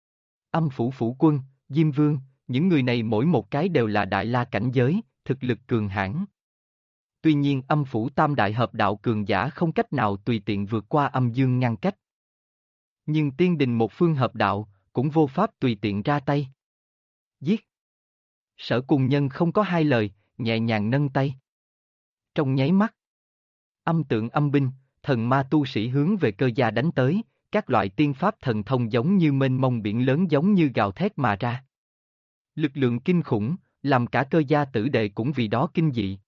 Âm phủ phủ quân, Diêm Vương, những người này mỗi một cái đều là đại la cảnh giới, thực lực cường hãn. Tuy nhiên âm phủ tam đại hợp đạo cường giả không cách nào tùy tiện vượt qua âm dương ngăn cách. Nhưng tiên đình một phương hợp đạo, cũng vô pháp tùy tiện ra tay. Giết! Sở Cùng Nhân không có hai lời, nhẹ nhàng nâng tay. Trong nháy mắt, âm tượng âm binh, thần ma tu sĩ hướng về cơ gia đánh tới, các loại tiên pháp thần thông giống như mênh mông biển lớn giống như gào thét mà ra. Lực lượng kinh khủng, làm cả cơ gia tử đệ cũng vì đó kinh dị.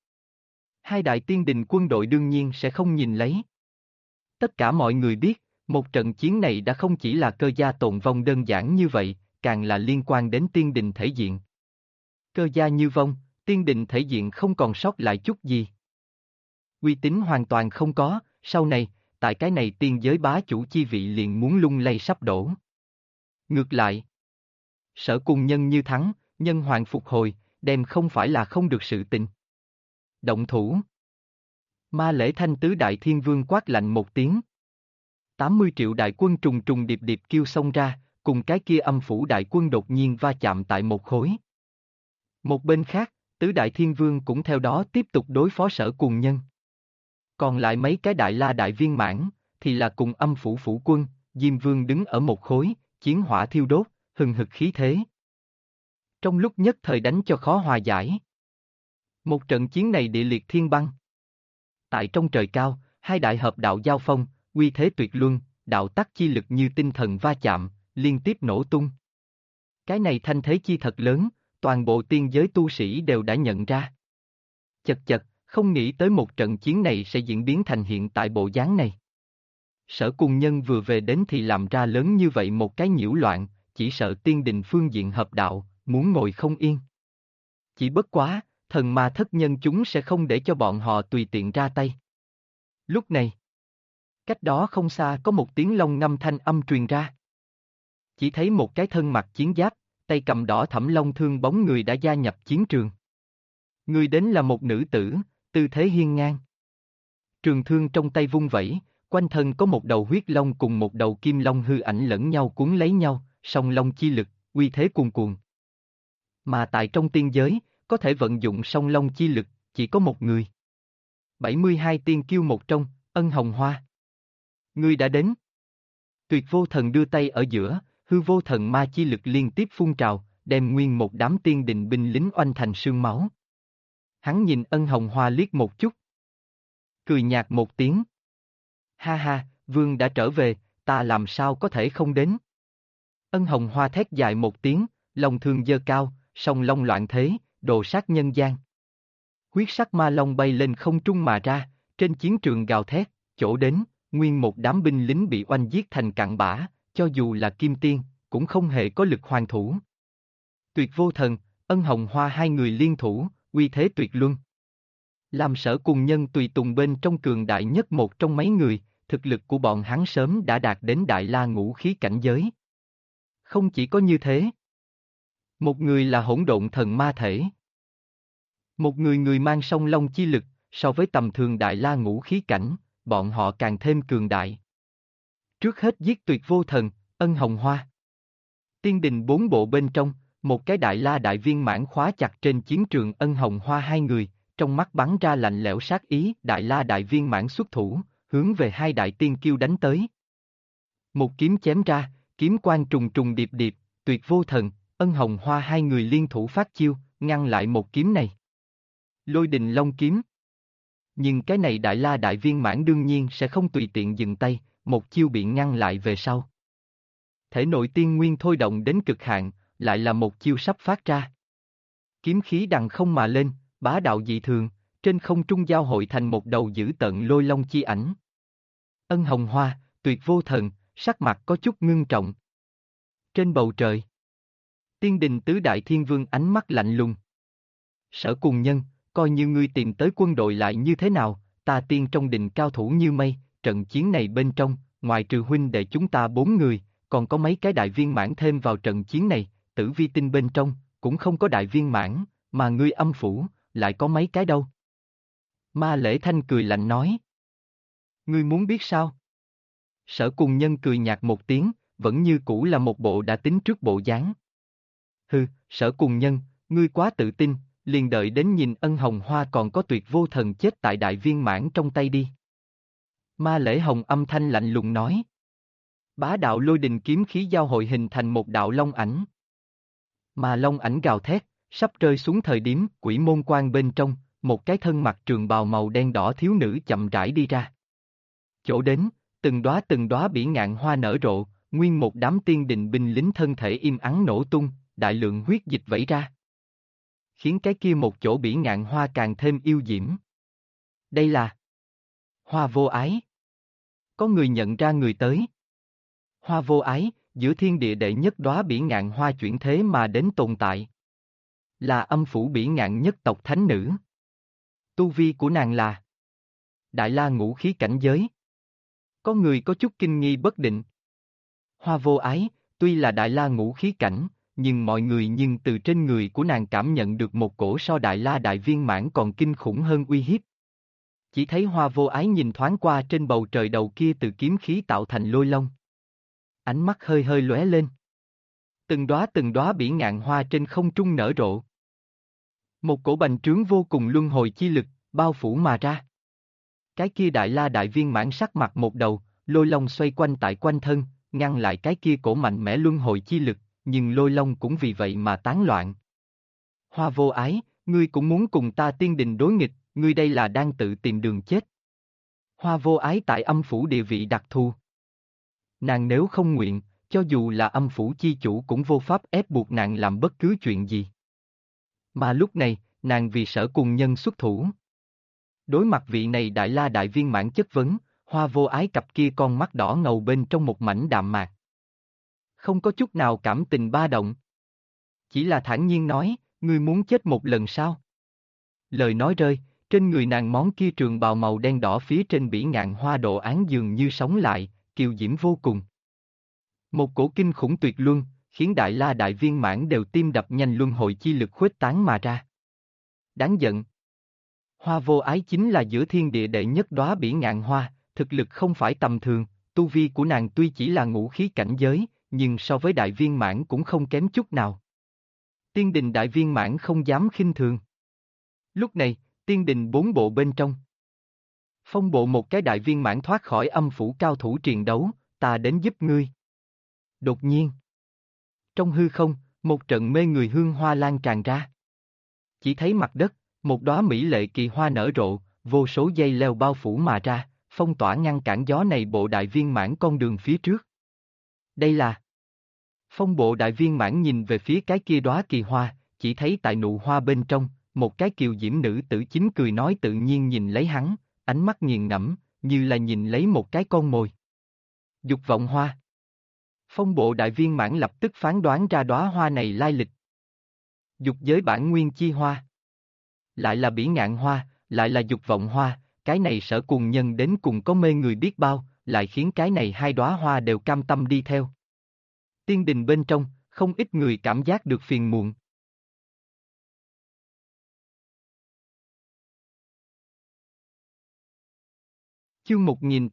2 đại tiên đình quân đội đương nhiên sẽ không nhìn lấy. Tất cả mọi người biết, một trận chiến này đã không chỉ là cơ gia tồn vong đơn giản như vậy, càng là liên quan đến tiên đình thể diện. Cơ gia như vong, tiên đình thể diện không còn sót lại chút gì. Uy tín hoàn toàn không có, sau này, tại cái này tiên giới bá chủ chi vị liền muốn lung lay sắp đổ. Ngược lại, Sở Cùng Nhân như thắng, nhân hoàng phục hồi, đem không phải là không được sự tình. Động thủ. Ma Lễ Thanh tứ đại thiên vương quát lạnh một tiếng. 80 triệu đại quân trùng trùng điệp điệp kêu xông ra, cùng cái kia âm phủ đại quân đột nhiên va chạm tại một khối. Một bên khác, tứ đại thiên vương cũng theo đó tiếp tục đối phó Sở Cùng Nhân. Còn lại mấy cái đại la đại viên mãn, thì là cùng âm phủ phủ quân, Diêm Vương đứng ở một khối, chiến hỏa thiêu đốt, hừng hực khí thế. Trong lúc nhất thời đánh cho khó hòa giải. Một trận chiến này địa liệt thiên băng. Tại trong trời cao, 2 đại hợp đạo giao phong, uy thế tuyệt luân, đạo tắc chi lực như tinh thần va chạm, liên tiếp nổ tung. Cái này thanh thế chi thật lớn, toàn bộ tiên giới tu sĩ đều đã nhận ra. Chật chật, không nghĩ tới một trận chiến này sẽ diễn biến thành hiện tại bộ dáng này. Sở Cùng Nhân vừa về đến thì làm ra lớn như vậy một cái nhiễu loạn, chỉ sợ tiên đình phương diện hợp đạo, muốn ngồi không yên. Chỉ bất quá, thần ma thất nhân chúng sẽ không để cho bọn họ tùy tiện ra tay. Lúc này, cách đó không xa có một tiếng long ngâm thanh âm truyền ra. Chỉ thấy một cái thân mặc chiến giáp, tay cầm đỏ thẫm long thương bóng người đã gia nhập chiến trường. Người đến là một nữ tử, tư thế hiên ngang. Trường thương trong tay vung vẩy, quanh thân có một đầu huyết long cùng một đầu kim long hư ảnh lẫn nhau cuốn lấy nhau, song long chi lực, uy thế cuồn cuộn. Mà tại trong tiên giới, có thể vận dụng song long chi lực, chỉ có một người. 72 tiên kiêu một trong, Ân Hồng Hoa. Ngươi đã đến. Tuyệt vô thần đưa tay ở giữa, hư vô thần ma chi lực liên tiếp phun trào, đem nguyên một đám tiên đình binh lính oanh thành sương máu. Hắn nhìn Ân Hồng Hoa liếc một chút. Cười nhạt một tiếng. Ha ha, vương đã trở về, ta làm sao có thể không đến. Ân Hồng Hoa thét dài một tiếng, long thương giơ cao, song long loạn thế, đồ sát nhân gian. Huyết sắc ma long bay lên không trung mà ra, trên chiến trường gào thét, chỗ đến, nguyên một đám binh lính bị oanh giết thành cặn bã, cho dù là kim tiên, cũng không hề có lực hoàn thủ. Tuyệt vô thần, Ân Hồng Hoa hai người liên thủ, uy thế tuyệt luân. Làm Sở Cùng Nhân tùy tùng bên trong cường đại nhất một trong mấy người, thực lực của bọn hắn sớm đã đạt đến Đại La Ngũ Khí cảnh giới. Không chỉ có như thế. Một người là hỗn độn thần ma thể. Một người mang song long chi lực, so với tầm thường Đại La Ngũ Khí cảnh, bọn họ càng thêm cường đại. Trước hết giết Tuyệt vô thần, Ân Hồng Hoa. Tiên đình bốn bộ bên trong, một cái Đại La đại viên mãn khóa chặt trên chiến trường Ân Hồng Hoa hai người, trong mắt bắn ra lạnh lẽo sát ý, Đại La đại viên mãn xuất thủ, hướng về hai đại tiên kiêu đánh tới. Một kiếm chém ra, kiếm quang trùng trùng điệp điệp, Tuyệt vô thần, Ân Hồng Hoa hai người liên thủ phát chiêu, ngăn lại một kiếm này. Lôi đình long kiếm. Nhưng cái này Đại La đại viên mãn đương nhiên sẽ không tùy tiện dừng tay, một chiêu bị ngăn lại về sau. Thể nội tiên nguyên thôi động đến cực hạn, lại là một chiêu sắp phát ra. Kiếm khí đằng không mà lên, bá đạo dị thường, trên không trung giao hội thành một đầu dữ tợn lôi long chi ảnh. Ân Hồng Hoa, Tuyệt vô thần, sắc mặt có chút ngưng trọng. Trên bầu trời, tiên đình tứ đại thiên vương ánh mắt lạnh lùng. Sở Cùng Nhân, coi như ngươi tìm tới quân đội lại như thế nào, ta tiên trong đình cao thủ như mây, trận chiến này bên trong, ngoài trừ huynh đệ chúng ta 4 người, còn có mấy cái đại viên mãn thêm vào trận chiến này, Tử Vi tinh bên trong, cũng không có đại viên mãn, mà ngươi âm phủ, lại có mấy cái đâu. Ma Lễ Thanh cười lạnh nói. Ngươi muốn biết sao? Sở Cùng Nhân cười nhạt một tiếng, vẫn như cũ là một bộ đã tính trước bộ dáng. Hừ, Sở Cùng Nhân, ngươi quá tự tin, liền đợi đến nhìn Ân Hồng Hoa còn có Tuyệt vô thần chết tại đại viên mãn trong tay đi. Ma Lễ Hồng âm thanh lạnh lùng nói. Bá đạo lôi đình kiếm khí giao hội hình thành một đạo long ảnh. Mà long ảnh gào thét, sắp rơi xuống thời điểm quỷ môn quan bên trong, một cái thân mặc trường bào màu đen đỏ thiếu nữ chậm rãi đi ra. Chỗ đến, từng đóa bỉ ngạn hoa nở rộ, nguyên một đám tiên đình binh lính thân thể im ắng nổ tung, đại lượng huyết dịch vẩy ra. Khiến cái kia một chỗ bỉ ngạn hoa càng thêm yêu diễm. Đây là Hoa Vô Ái. Có người nhận ra người tới. Hoa Vô Ái, giữa thiên địa đệ nhất đóa bỉ ngạn hoa chuyển thế mà đến tồn tại. Là âm phủ bỉ ngạn nhất tộc thánh nữ. Tu vi của nàng là Đại La Ngũ Khí cảnh giới. Có người có chút kinh nghi bất định. Hoa Vô Ái, tuy là Đại La Ngũ Khí cảnh, nhưng mọi người từ trên người của nàng cảm nhận được một cổ so Đại La đại viên mãn còn kinh khủng hơn uy hiếp. Chỉ thấy Hoa Vô Ái nhìn thoáng qua trên bầu trời đầu kia từ kiếm khí tạo thành lôi long. Ánh mắt hơi hơi lóe lên. Từng đóa bỉ ngạn hoa trên không trung nở rộ. Một cổ bành trướng vô cùng luân hồi chi lực, bao phủ mà ra. Cái kia Đại La đại viên mãn sắc mặt một đầu, lôi long xoay quanh tại quanh thân, ngăn lại cái kia cổ mạnh mẽ luân hồi chi lực, nhưng lôi long cũng vì vậy mà tán loạn. Hoa Vô Ái, ngươi cũng muốn cùng ta tiên đình đối nghịch, ngươi đây là đang tự tìm đường chết. Hoa Vô Ái tại âm phủ địa vị đặc thù. Nàng nếu không nguyện, cho dù là âm phủ chi chủ cũng vô pháp ép buộc nàng làm bất cứ chuyện gì. Mà lúc này, nàng vì Sở Cùng Nhân xuất thủ. Đối mặt vị này Đại La đại viên mãn chất vấn, Hoa Vô Ái cặp kia con mắt đỏ ngầu bên trong một mảnh đạm mạc. Không có chút nào cảm tình ba động. Chỉ là thản nhiên nói, ngươi muốn chết một lần sao? Lời nói rơi, trên người nàng món kia trường bào màu đen đỏ phía trên bỉ ngạn hoa đồ án dường như sống lại, kiều diễm vô cùng. Một cổ kinh khủng tuyệt luân, khiến Đại La đại viên mãn đều tim đập nhanh luân hồi chi lực khuếch tán mà ra. Đáng giận. Hoa Vô Ái chính là giữa thiên địa đệ nhất đóa bỉ ngạn hoa, thực lực không phải tầm thường, tu vi của nàng tuy chỉ là ngũ khí cảnh giới, nhưng so với đại viên mãn cũng không kém chút nào. Tiên đình đại viên mãn không dám khinh thường. Lúc này, tiên đình 4 bộ bên trong. Phong bộ một cái đại viên mãn thoát khỏi âm phủ cao thủ triền đấu, ta đến giúp ngươi. Đột nhiên, trong hư không, một trận mê người hương hoa lan tràn ra. Chỉ thấy mặt đất, một đóa mỹ lệ kỳ hoa nở rộ, vô số dây leo bao phủ mà ra, phong tỏa ngăn cản gió này bộ đại viên mãn con đường phía trước. Đây là... Phong bộ đại viên mãn nhìn về phía cái kia đóa kỳ hoa, chỉ thấy tại nụ hoa bên trong, một cái kiều diễm nữ tử chính cười nói tự nhiên nhìn lấy hắn, ánh mắt nghiền ngẫm, như là nhìn lấy một cái con mồi. Dục vọng hoa. Phong bộ đại viên mãn lập tức phán đoán ra đóa hoa này lai lịch. Dục giới bản nguyên chi hoa. Lại là bỉ ngạn hoa, lại là dục vọng hoa, cái này Sở Cuồng Nhân đến cùng có mê người biết bao, lại khiến cái này hai đóa hoa đều cam tâm đi theo. Tiên đình bên trong, không ít người cảm giác được phiền muộn. Chương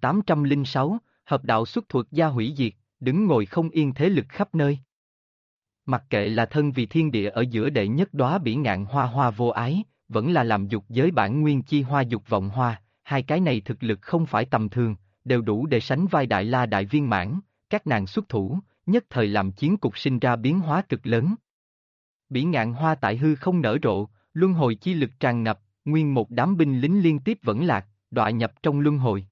1806, Hợp đạo xuất thuật gia hủy diệt, đứng ngồi không yên thế lực khắp nơi. Mặc kệ là thân vì thiên địa ở giữa đệ nhất đóa bỉ ngạn hoa hoa vô ái, vẫn là làm dục giới bản nguyên chi hoa dục vọng hoa, hai cái này thực lực không phải tầm thường, đều đủ để sánh vai đại la đại viên mãn, các nàng xuất thủ, nhất thời làm chiến cục sinh ra biến hóa cực lớn. Bỉ ngạn hoa tại hư không nở rộ, luân hồi chi lực tràn ngập, nguyên một đám binh lính liên tiếp vẫn lạc, đọa nhập trong luân hồi.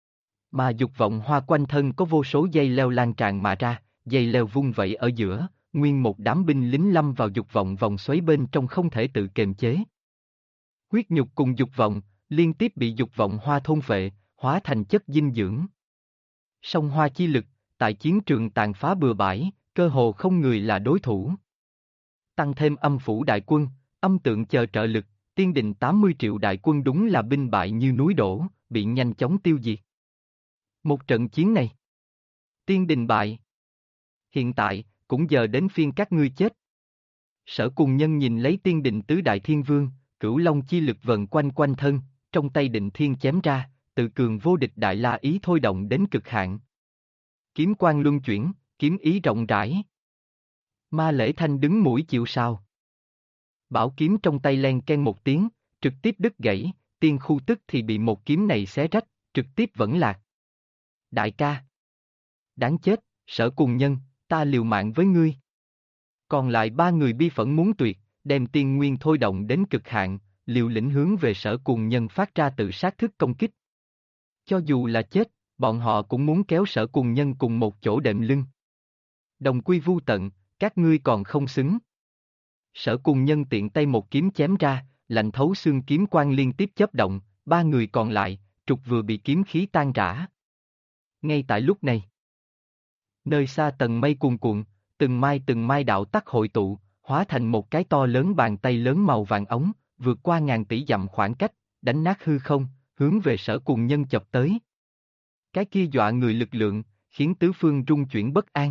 Mà dục vọng hoa quanh thân có vô số dây leo lan tràn mà ra, dây leo vung vẩy ở giữa, nguyên một đám binh lính lâm vào dục vọng vòng xoáy bên trong không thể tự kiềm chế. Huyết nhục cùng dục vọng, liên tiếp bị dục vọng hoa thôn phệ, hóa thành chất dinh dưỡng. Song hoa chi lực, tại chiến trường tàn phá bừa bãi, cơ hồ không người là đối thủ. Tăng thêm âm phủ đại quân, âm tượng chờ trợ lực, tiên đình 80 triệu đại quân đúng là binh bại như núi đổ, bị nhanh chóng tiêu diệt. Một trận chiến này, tiên đình bại. Hiện tại, cũng giờ đến phiên các ngươi chết. Sở Cuồng Nhân nhìn lấy tiên đình tứ đại thiên vương, cửu long chi lực vần quanh quanh thân, trong tay định thiên chém ra, tự cường vô địch đại la ý thôi động đến cực hạn. Kiếm quang luân chuyển, kiếm ý rộng rãi. Ma Lễ Thanh đứng mũi chịu sào. Bảo kiếm trong tay len ken một tiếng, trực tiếp đứt gãy, tiên khu tức thì bị một kiếm này xé rách, trực tiếp vẫn lạc. Đại ca! Đáng chết, Sở Cuồng Nhân, ta liều mạng với ngươi. Còn lại ba người bi phẫn muốn tuyệt, đem tiên nguyên thôi động đến cực hạn, liều lĩnh hướng về Sở Cuồng Nhân phát ra tự sát thức công kích. Cho dù là chết, bọn họ cũng muốn kéo Sở Cuồng Nhân cùng một chỗ đệm lưng. Đồng quy vu tận, các ngươi còn không xứng. Sở Cuồng Nhân tiện tay một kiếm chém ra, lạnh thấu xương kiếm quang liên tiếp chớp động, ba người còn lại, trục vừa bị kiếm khí tan rã. Ngay tại lúc này, nơi xa tầng mây cuồn cuộn, từng mai đạo tắc hội tụ, hóa thành một cái to lớn bàn tay lớn màu vàng ống, vượt qua ngàn tỷ dặm khoảng cách, đánh nát hư không, hướng về Sở Cuồng Nhân chập tới. Cái kia dọa người lực lượng, khiến tứ phương rung chuyển bất an.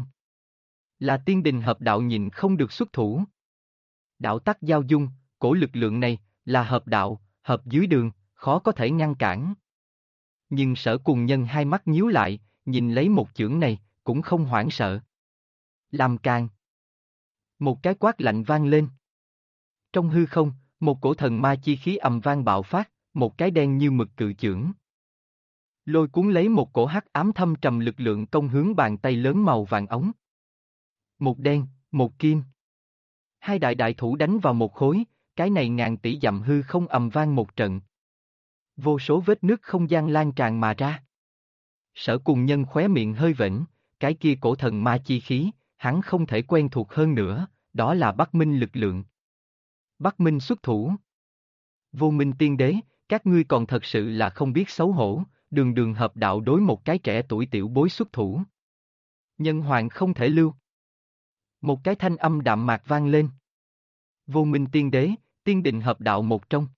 Là tiên đình hợp đạo nhìn không được xuất thủ. Đạo tắc giao dung, cổ lực lượng này, là hợp đạo, hợp dưới đường, khó có thể ngăn cản. Nhưng Sở Cuồng Nhân hai mắt nhíu lại, nhìn lấy một chưởng này, cũng không hoảng sợ. Làm càng. Một cái quát lạnh vang lên. Trong hư không, một cổ thần ma chi khí ầm vang bạo phát, một cái đen như mực cự chưởng. Lôi cuốn lấy một cổ hắc ám thâm trầm lực lượng công hướng bàn tay lớn màu vàng ống. Một đen, một kim. Hai đại đại thủ đánh vào một khối, cái này ngàn tỷ dặm hư không ầm vang một trận. Vô số vết nứt không gian lan tràn mà ra. Sở Cuồng Nhân khóe miệng hơi vểnh, cái kia cổ thần ma chi khí, hắn không thể quen thuộc hơn nữa, đó là Bắc Minh lực lượng. Bắc Minh xuất thủ. Vô Minh tiên đế, các ngươi còn thật sự là không biết xấu hổ, đường đường hợp đạo đối một cái trẻ tuổi tiểu bối xuất thủ. Nhân hoàng không thể lưu. Một cái thanh âm đạm mạc vang lên. Vô Minh tiên đế, tiên định hợp đạo một trong.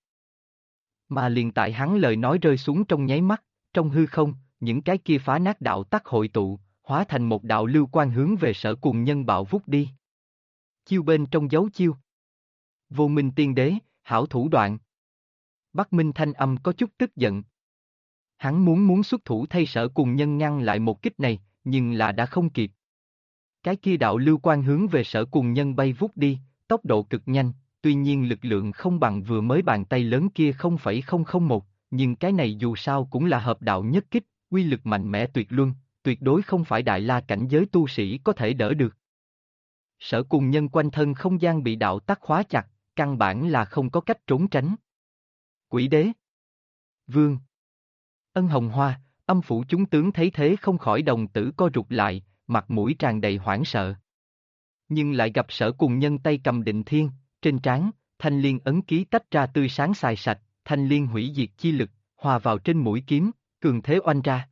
Mà liền tại hắn lời nói rơi xuống trong nháy mắt, trong hư không, những cái kia phá nát đạo tắc hội tụ, hóa thành một đạo lưu quang hướng về Sở Cuồng Nhân bạo vút đi. Chiêu bên trong dấu chiêu. Vô Minh tiên đế, hảo thủ đoạn. Bắc Minh thanh âm có chút tức giận. Hắn muốn xuất thủ thay Sở Cuồng Nhân ngăn lại một kích này, nhưng là đã không kịp. Cái kia đạo lưu quang hướng về Sở Cùng Nhân bay vút đi, tốc độ cực nhanh, tuy nhiên lực lượng không bằng vừa mới bàn tay lớn kia 0,001, nhưng cái này dù sao cũng là hợp đạo nhất kích, uy lực mạnh mẽ tuyệt luân, tuyệt đối không phải đại la cảnh giới tu sĩ có thể đỡ được. Sở Cùng Nhân quanh thân không gian bị đạo tắc khóa chặt, căn bản là không có cách trốn tránh. Quỷ đế, Vương, Ân Hồng Hoa, Âm Phủ chúng tướng thấy thế không khỏi đồng tử co rụt lại, mặt mũi tràn đầy hoảng sợ. Nhưng lại gặp Sở Cùng Nhân tay cầm Định Thiên, trên trán, thanh liên ấn ký tách ra tươi sáng xài sạch, thanh liên hủy diệt chi lực, hòa vào trên mũi kiếm, cường thế oanh ra.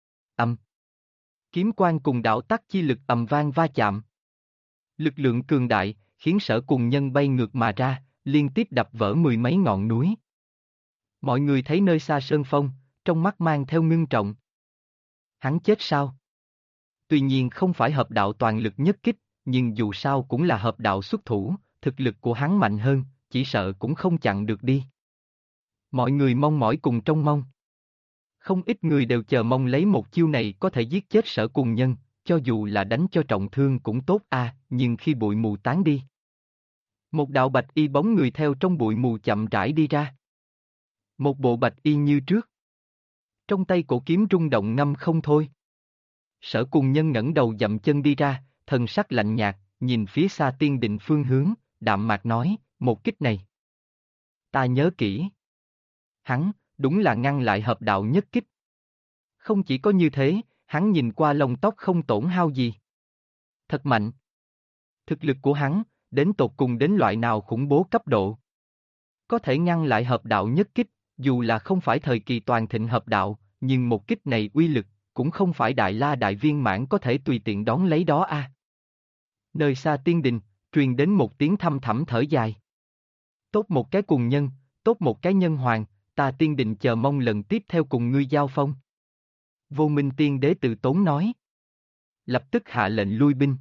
Kiếm quang cùng đạo tắc chi lực ầm vang va chạm. Lực lượng cường đại, khiến Sở Cùng Nhân bay ngược mà ra, liên tiếp đập vỡ mười mấy ngọn núi. Mọi người thấy nơi xa sơn phong, trong mắt mang theo ngưng trọng. Hắn chết sao? Tuy nhiên không phải hợp đạo toàn lực nhất kích, nhưng dù sao cũng là hợp đạo xuất thủ, thực lực của hắn mạnh hơn, chỉ sợ cũng không chặn được đi. Mọi người mong mỏi cùng trông mong. Không ít người đều chờ mong lấy một chiêu này có thể giết chết Sở Cùng Nhân, cho dù là đánh cho trọng thương cũng tốt nhưng khi bụi mù tán đi. Một đạo bạch y bóng người theo trong bụi mù chậm rãi đi ra. Một bộ bạch y như trước. Trong tay cổ kiếm rung động ngâm không thôi. Sở Cùng Nhân ngẩng đầu dậm chân đi ra, thần sắc lạnh nhạt, nhìn phía xa tiên định phương hướng, đạm mạc nói, một kích này. Ta nhớ kỹ. Hắn, đúng là ngăn lại hợp đạo nhất kích. Không chỉ có như thế, hắn nhìn qua lông tóc không tổn hao gì. Thật mạnh. Thực lực của hắn, đến tột cùng đến loại nào khủng bố cấp độ. Có thể ngăn lại hợp đạo nhất kích, dù là không phải thời kỳ toàn thịnh hợp đạo, nhưng một kích này uy lực, cũng không phải đại la đại viên mãn có thể tùy tiện đón lấy đó Nơi xa tiên đình, truyền đến một tiếng thăm thẳm thở dài. Tốt một cái cùng nhân, tốt một cái nhân hoàng, ta tiên đình chờ mong lần tiếp theo cùng ngươi giao phong. Vô Minh Tiên Đế tự tốn nói. Lập tức hạ lệnh lui binh.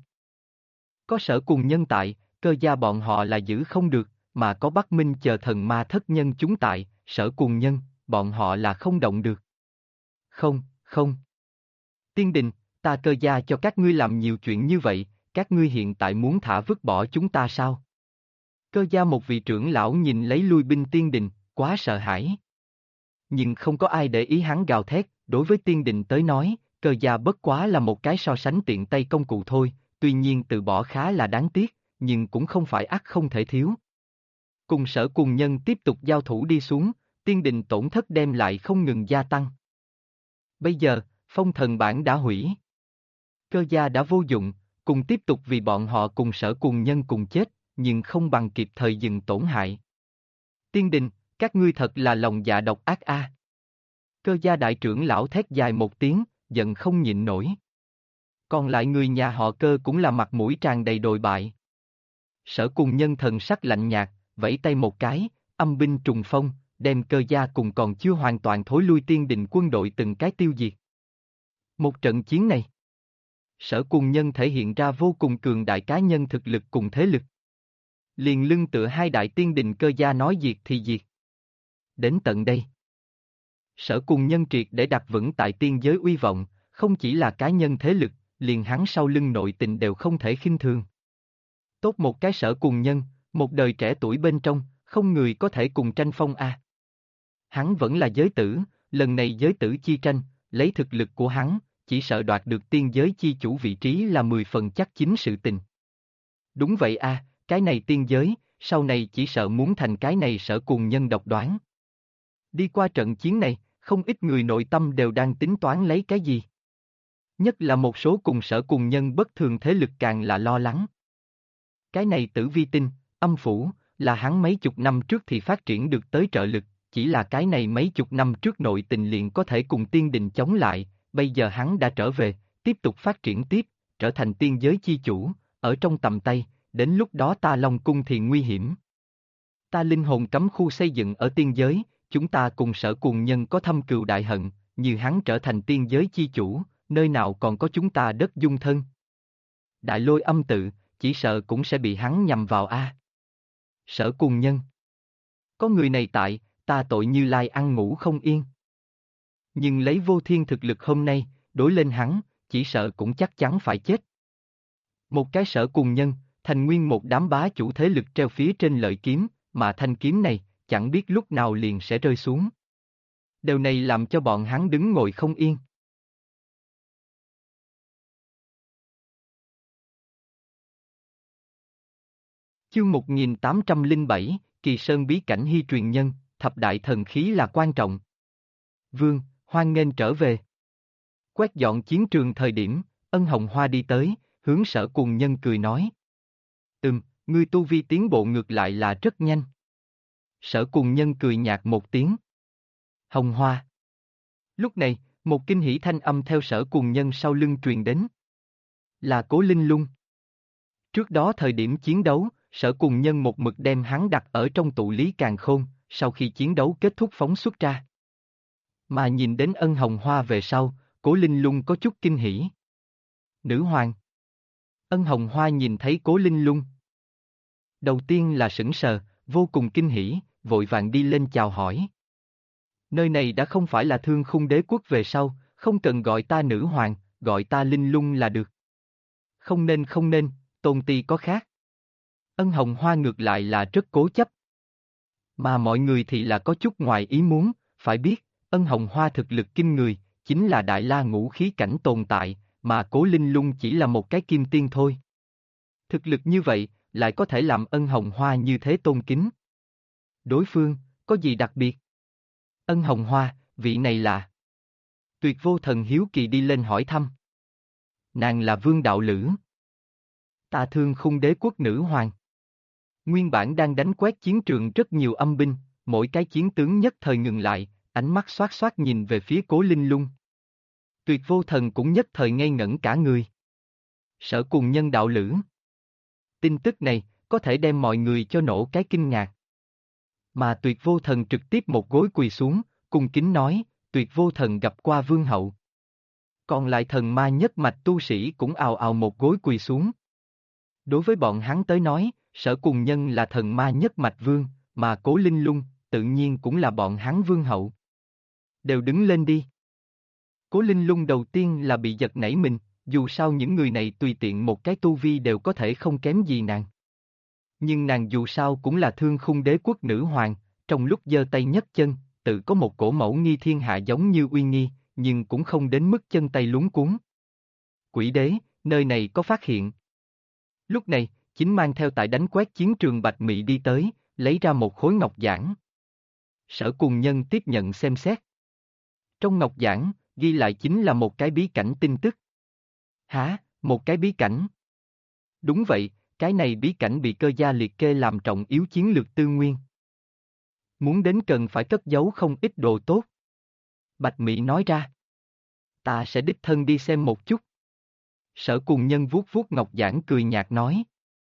Có Sở Cùng Nhân tại, Cơ Gia bọn họ là giữ không được, mà có Bắc Minh chờ thần ma thất nhân chúng tại, Sở Cùng Nhân, bọn họ là không động được. Không, không. Tiên đình, ta Cơ Gia cho các ngươi làm nhiều chuyện như vậy, các ngươi hiện tại muốn thả vứt bỏ chúng ta sao? Cơ Gia một vị trưởng lão nhìn lấy lui binh tiên đình, quá sợ hãi. Nhưng không có ai để ý hắn gào thét, đối với tiên đình tới nói, Cơ Gia bất quá là một cái so sánh tiện tay công cụ thôi, tuy nhiên từ bỏ khá là đáng tiếc, nhưng cũng không phải ắt không thể thiếu. Cùng Sở Cùng Nhân tiếp tục giao thủ đi xuống, tiên đình tổn thất đem lại không ngừng gia tăng. Bây giờ, phong thần bản đã hủy. Cơ Gia đã vô dụng, cùng tiếp tục vì bọn họ cùng Sở Cùng Nhân cùng chết, nhưng không bằng kịp thời dừng tổn hại. Tiên đình, các ngươi thật là lòng dạ độc ác Cơ Gia đại trưởng lão thét dài một tiếng, giận không nhịn nổi. Còn lại người nhà họ Cơ cũng là mặt mũi tràn đầy đồi bại. Sở Cùng Nhân thần sắc lạnh nhạt, vẫy tay một cái, âm binh trùng phong, đem Cơ Gia cùng còn chưa hoàn toàn thối lui tiên đình quân đội từng cái tiêu diệt. Một trận chiến này, Sở Cùng Nhân thể hiện ra vô cùng cường đại cá nhân thực lực cùng thế lực. Liền lưng tựa hai đại tiên đình Cơ Gia nói diệt thì diệt. Đến tận đây, Sở Cùng Nhân triệt để đặt vững tại tiên giới uy vọng, không chỉ là cá nhân thế lực, liền hắn sau lưng nội tình đều không thể khinh thường. Tốt một cái Sở Cùng Nhân, một đời trẻ tuổi bên trong, không người có thể cùng tranh phong Hắn vẫn là giới tử, lần này giới tử chi tranh, lấy thực lực của hắn, chỉ sợ đoạt được tiên giới chi chủ vị trí là 10 phần chắc chính sự tình. Đúng vậy cái này tiên giới, sau này chỉ sợ muốn thành cái này Sở Cùng Nhân độc đoán. Đi qua trận chiến này, không ít người nội tâm đều đang tính toán lấy cái gì. Nhất là một số cùng Sở Cùng Nhân bất thường thế lực càng là lo lắng. Cái này Tử Vi Tinh, Âm Phủ, là hắn mấy chục năm trước thì phát triển được tới trợ lực, chỉ là cái này mấy chục năm trước nội tình liền có thể cùng tiên đình chống lại, bây giờ hắn đã trở về, tiếp tục phát triển tiếp, trở thành tiên giới chi chủ, ở trong tầm tay, đến lúc đó ta Long Cung thì nguy hiểm. Ta linh hồn cấm khu xây dựng ở tiên giới, chúng ta cùng Sở Cùng Nhân có thâm cừu đại hận, như hắn trở thành tiên giới chi chủ, nơi nào còn có chúng ta đất dung thân. Đại Lôi Âm tự, chỉ sợ cũng sẽ bị hắn nhằm vào Sở Cùng Nhân. Có người này tại, ta tội Như Lai ăn ngủ không yên. Nhưng lấy vô thiên thực lực hôm nay, đối lên hắn, chỉ sợ cũng chắc chắn phải chết. Một cái Sở Cùng Nhân, thành nguyên một đám bá chủ thế lực treo phía trên lợi kiếm, mà thanh kiếm này, chẳng biết lúc nào liền sẽ rơi xuống. Điều này làm cho bọn hắn đứng ngồi không yên. Chương 1807, Kỳ Sơn bí cảnh hy truyền nhân, thập đại thần khí là quan trọng. Vương, hoan nghênh trở về. Quét dọn chiến trường thời điểm, Ân Hồng Hoa đi tới, hướng Sở Cùng Nhân cười nói. Ngươi tu vi tiến bộ ngược lại là rất nhanh. Sở Cùng Nhân cười nhạt một tiếng. Hồng Hoa. Lúc này, một kinh hỉ thanh âm theo Sở Cùng Nhân sau lưng truyền đến. Là Cố Linh Lung. Trước đó thời điểm chiến đấu, Sở Cùng Nhân một mực đem hắn đặt ở trong tụ lý càn khôn, sau khi chiến đấu kết thúc phóng xuất ra. Mà nhìn đến Ân Hồng Hoa về sau, Cố Linh Lung có chút kinh hỉ. Nữ hoàng. Ân Hồng Hoa nhìn thấy Cố Linh Lung. Đầu tiên là sững sờ, vô cùng kinh hỉ, vội vàng đi lên chào hỏi. Nơi này đã không phải là Thương Khung Đế quốc về sau, không cần gọi ta nữ hoàng, gọi ta Linh Lung là được. Không nên, Tôn Ti có khác. Ân Hồng Hoa ngược lại là rất cố chấp. Mà mọi người thì là có chút ngoài ý muốn, phải biết, Ân Hồng Hoa thực lực kinh người, chính là Đại La Ngũ Khí cảnh tồn tại, mà Cố Linh Lung chỉ là một cái kim tiên thôi. Thực lực như vậy, lại có thể làm Ân Hồng Hoa như thế tôn kính. Đối phương, có gì đặc biệt? Ân Hồng Hoa, vị này là... Tuyệt Vô Thần hiếu kỳ đi lên hỏi thăm. Nàng là Vương Đạo Lữ. Ta Thương Khung Đế quốc nữ hoàng. Nguyên bản đang đánh quét chiến trường rất nhiều âm binh, mỗi cái chiến tướng nhất thời ngừng lại, ánh mắt xoát xoát nhìn về phía Cố Linh Lung. Tuyệt Vô Thần cũng nhất thời ngây ngẩn cả người. Sở Cùng Nhân Đạo Lữ. Tin tức này, có thể đem mọi người cho nổ cái kinh ngạc. Mà Tuyệt Vô Thần trực tiếp một gối quỳ xuống, cung kính nói, Tuyệt Vô Thần gặp qua Vương hậu. Còn lại thần ma nhất mạch tu sĩ cũng ào ào một gối quỳ xuống. Đối với bọn hắn tới nói, Sở Cùng Nhân là thần ma nhất mạch vương, mà Cố Linh Lung, tự nhiên cũng là bọn hắn vương hậu. Đều đứng lên đi. Cố Linh Lung đầu tiên là bị giật nảy mình, dù sao những người này tùy tiện một cái tu vi đều có thể không kém gì nàng. Nhưng nàng dù sao cũng là Thương Khung Đế quốc nữ hoàng, trong lúc giơ tay nhấc chân, tự có một cổ mẫu nghi thiên hạ giống như uy nghi, nhưng cũng không đến mức chân tay luống cuống. Quỷ đế, nơi này có phát hiện. Lúc này, chính mang theo tại đánh quét chiến trường Bạch Mị đi tới, lấy ra một khối ngọc giản. Sở Cùng Nhân tiếp nhận xem xét. Trong ngọc giản, ghi lại chính là một cái bí cảnh tin tức. Hả, một cái bí cảnh? Đúng vậy, cái này bí cảnh bị Cơ gia liệt kê làm trọng yếu chiến lược tư nguyên. Muốn đến cần phải cất giấu không ít đồ tốt. Bạch Mị nói ra. Ta sẽ đích thân đi xem một chút. Sở Cùng Nhân vuốt vuốt ngọc giản cười nhạt nói.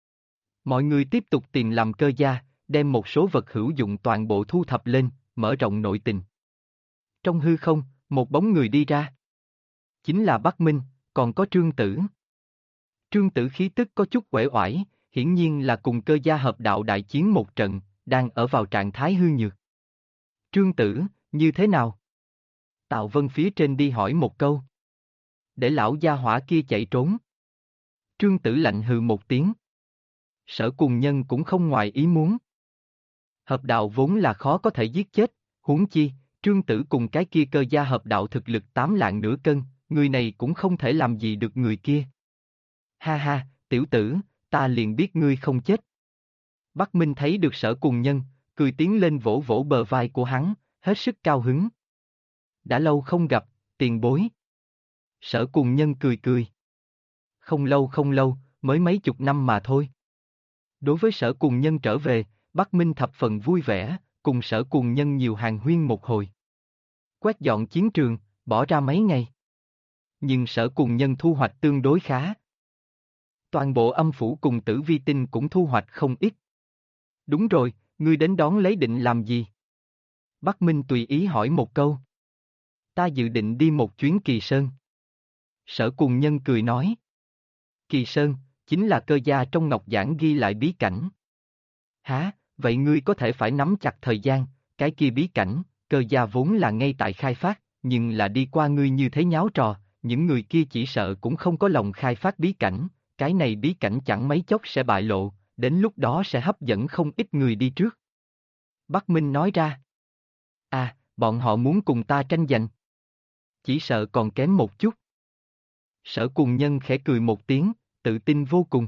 Mọi người tiếp tục tìm làm Cơ gia, đem một số vật hữu dụng toàn bộ thu thập lên, mở rộng nội tình. Trong hư không, một bóng người đi ra. Chính là Bắc Minh, còn có Trương Tử. Trương Tử khí tức có chút uể oải, hiển nhiên là cùng Cơ gia hợp đạo đại chiến một trận, đang ở vào trạng thái hư nhược. Trương Tử, như thế nào? Tạ Vân phía trên đi hỏi một câu. Để lão gia hỏa kia chạy trốn. Trương Tử lạnh hừ một tiếng. Sở Cùng Nhân cũng không ngoài ý muốn. Hợp đạo vốn là khó có thể giết chết, huống chi, Trương Tử cùng cái kia Cơ gia hợp đạo thực lực 8 lạng nửa cân, người này cũng không thể làm gì được người kia. Ha ha, tiểu tử, ta liền biết ngươi không chết. Bắc Minh thấy được Sở Cùng Nhân, cười tiến lên vỗ vỗ bờ vai của hắn, hết sức cao hứng. Đã lâu không gặp, tiền bối. Sở Cùng Nhân cười cười. Không lâu, mới mấy chục năm mà thôi. Đối với Sở Cùng Nhân trở về, Bắc Minh thập phần vui vẻ, cùng Sở Cùng Nhân nhiều hàng huyên một hồi. Quét dọn chiến trường, bỏ ra mấy ngày. Nhưng Sở Cùng Nhân thu hoạch tương đối khá. Toàn bộ âm phủ cùng Tử Vi Tinh cũng thu hoạch không ít. Đúng rồi, ngươi đến đón lấy định làm gì? Bắc Minh tùy ý hỏi một câu. Ta dự định đi một chuyến Kỳ Sơn. Sở Cùng Nhân cười nói. Kỳ Sơn, chính là Cơ gia trong ngọc giản ghi lại bí cảnh. Hả, vậy ngươi có thể phải nắm chặt thời gian, cái kia bí cảnh, Cơ gia vốn là ngay tại khai phát, nhưng là đi qua ngươi như thế nháo trò, những người kia chỉ sợ cũng không có lòng khai phát bí cảnh, cái này bí cảnh chẳng mấy chốc sẽ bại lộ, đến lúc đó sẽ hấp dẫn không ít người đi trước. Bắc Minh nói ra. À, bọn họ muốn cùng ta tranh giành. Chỉ sợ còn kém một chút. Sở Cùng Nhân khẽ cười một tiếng, tự tin vô cùng.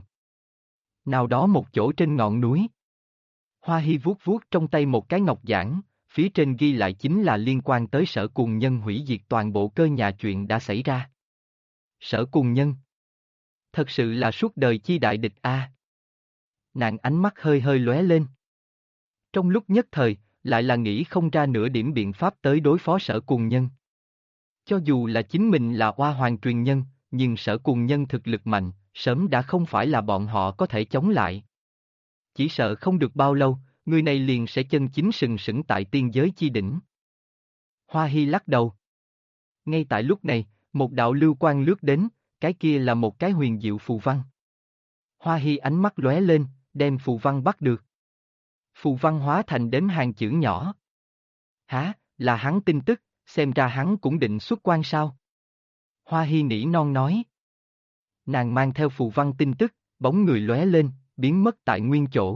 Nào đó một chỗ trên ngọn núi. Hoa Hy vuốt vuốt trong tay một cái ngọc giản, phía trên ghi lại chính là liên quan tới Sở Cùng Nhân hủy diệt toàn bộ cơ nhà chuyện đã xảy ra. Sở Cùng Nhân. Thật sự là suốt đời chi đại địch a. Nàng ánh mắt hơi hơi lóe lên. Trong lúc nhất thời, lại là nghĩ không ra nửa điểm biện pháp tới đối phó Sở Cùng Nhân. Cho dù là chính mình là Oa Hoàng truyền nhân, nhưng Sở Cùng Nhân thực lực mạnh, sớm đã không phải là bọn họ có thể chống lại. Chỉ sợ không được bao lâu, người này liền sẽ chân chính sừng sững tại tiên giới chi đỉnh. Hoa Hy lắc đầu. Ngay tại lúc này, một đạo lưu quang lướt đến, cái kia là một cái huyền diệu phù văn. Hoa Hy ánh mắt lóe lên, đem phù văn bắt được. Phù văn hóa thành đếm hàng chữ nhỏ. Hả, là hắn tin tức, xem ra hắn cũng định xuất quan sao? Hoa Hy nỉ non nói. Nàng mang theo phù văn tin tức, bóng người lóe lên, biến mất tại nguyên chỗ.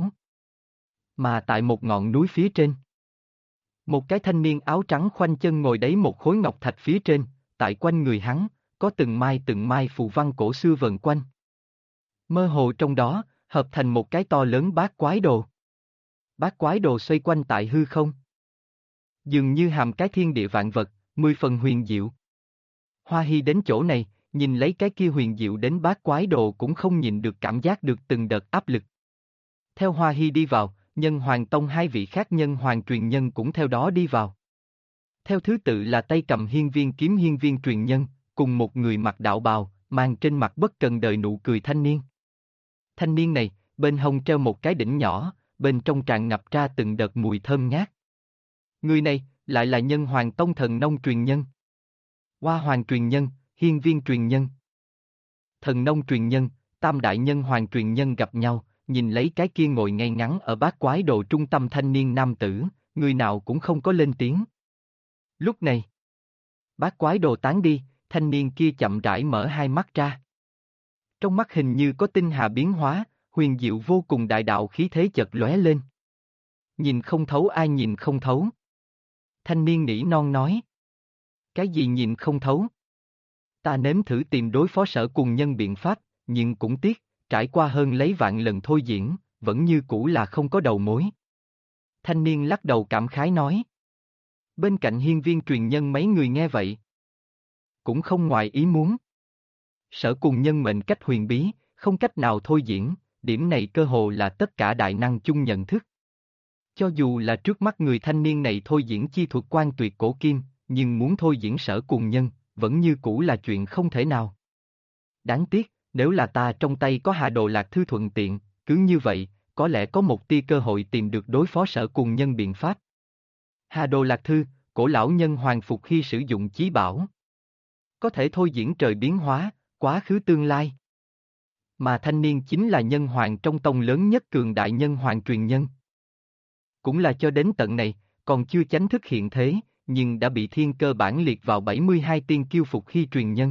Mà tại một ngọn núi phía trên. Một cái thanh niên áo trắng khoanh chân ngồi đấy một khối ngọc thạch phía trên, tại quanh người hắn, có từng mai phù văn cổ xưa vần quanh. Mơ hồ trong đó, hợp thành một cái to lớn bát quái đồ. Bát quái đồ xoay quanh tại hư không. Dường như hàm cái thiên địa vạn vật, 10 phần huyền diệu. Hoa Hy đến chỗ này, nhìn lấy cái kia huyền diệu đến bát quái đồ cũng không nhìn được cảm giác được từng đợt áp lực. Theo Hoa Hy đi vào, Nhân Hoàng Tông hai vị khác Nhân Hoàng truyền nhân cũng theo đó đi vào. Theo thứ tự là tay cầm hiên viên kiếm hiên viên truyền nhân, cùng một người mặc đạo bào, mang trên mặt bất cần đời nụ cười thanh niên. Thanh niên này, bên hông treo một cái đỉnh nhỏ, bên trong tràn ngập ra từng đợt mùi thơm ngát. Người này, lại là Nhân Hoàng Tông Thần Nông truyền nhân. Hoa Hoàng truyền nhân, hiên viên truyền nhân. Thần Nông truyền nhân, tam đại Nhân Hoàng truyền nhân gặp nhau, nhìn lấy cái kia ngồi ngay ngắn ở bát quái đồ trung tâm thanh niên nam tử, người nào cũng không có lên tiếng. Lúc này, bát quái đồ tán đi, thanh niên kia chậm rãi mở hai mắt ra. Trong mắt hình như có tinh hà biến hóa, huyền diệu vô cùng đại đạo khí thế chợt lóe lên. Nhìn không thấu ai nhìn không thấu. Thanh niên nỉ non nói. Cái gì nhìn không thấu? Ta nếm thử tìm đối phó Sở Cùng Nhân biện pháp, nhưng cũng tiếc, trải qua hơn lấy vạn lần thôi diễn, vẫn như cũ là không có đầu mối. Thanh niên lắc đầu cảm khái nói. Bên cạnh hiên viên truyền nhân mấy người nghe vậy. Cũng không ngoài ý muốn. Sở Cùng Nhân mệnh cách huyền bí, không cách nào thôi diễn, điểm này cơ hồ là tất cả đại năng chung nhận thức. Cho dù là trước mắt người thanh niên này thôi diễn chi thuật quan tuyệt cổ kim, nhưng muốn thôi diễn Sở Cùng Nhân, vẫn như cũ là chuyện không thể nào. Đáng tiếc, nếu là ta trong tay có Hà Đồ Lạc Thư thuận tiện, cứ như vậy, có lẽ có một tia cơ hội tìm được đối phó Sở Cùng Nhân biện pháp. Hà Đồ Lạc Thư, cổ lão Nhân Hoàng Phục khi sử dụng chí bảo. Có thể thôi diễn trời biến hóa, quá khứ tương lai. Mà thanh niên chính là Nhân Hoàng trong tông lớn nhất cường đại Nhân Hoàng truyền nhân. Cũng là cho đến tận này, còn chưa chánh thức hiện thế, nhưng đã bị thiên cơ bản liệt vào 72 tiên kiêu Phục khi truyền nhân.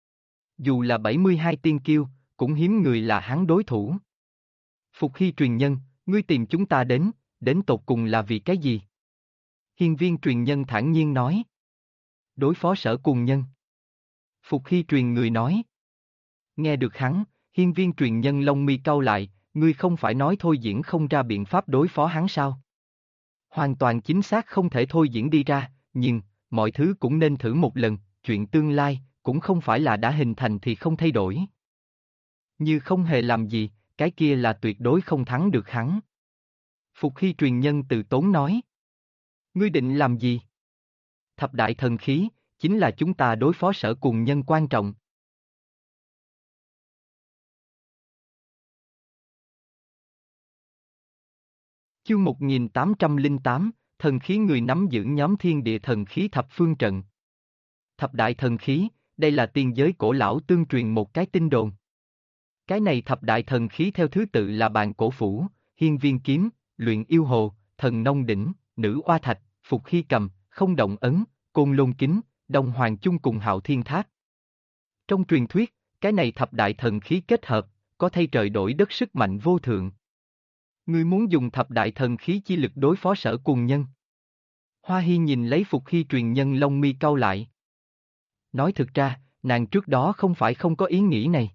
Dù là 72 tiên kiêu, cũng hiếm người là hắn đối thủ. Phục khi truyền nhân, ngươi tìm chúng ta đến tột cùng là vì cái gì? Hiên viên truyền nhân thản nhiên nói. Đối phó Sở Cùng Nhân. Phục khi truyền người nói. Nghe được hắn, hiên viên truyền nhân lông mi cau lại, ngươi không phải nói thôi diễn không ra biện pháp đối phó hắn sao? Hoàn toàn chính xác không thể thôi diễn đi ra, nhưng, mọi thứ cũng nên thử một lần, chuyện tương lai, cũng không phải là đã hình thành thì không thay đổi. Như không hề làm gì, cái kia là tuyệt đối không thắng được hắn. Phục khi truyền nhân từ tốn nói. Ngươi định làm gì? Thập đại thần khí, chính là chúng ta đối phó Sở Cùng Nhân quan trọng. Chương 1808, thần khí người nắm giữ nhóm thiên địa thần khí thập phương trận. Thập đại thần khí, đây là tiên giới cổ lão tương truyền một cái tin đồn. Cái này thập đại thần khí theo thứ tự là bàn cổ phủ, hiên viên kiếm, luyện yêu hồ, thần nông đỉnh, nữ oa thạch, phục khi cầm, không động ấn, côn lôn kính, đồng hoàng chung cùng hạo thiên tháp. Trong truyền thuyết, cái này thập đại thần khí kết hợp, có thay trời đổi đất sức mạnh vô thượng. Ngươi muốn dùng thập đại thần khí chi lực đối phó Sở Cùng Nhân. Hoa Hy nhìn lấy Phục Hy truyền nhân lông mi cau lại. Nói thực ra, nàng trước đó không phải không có ý nghĩ này.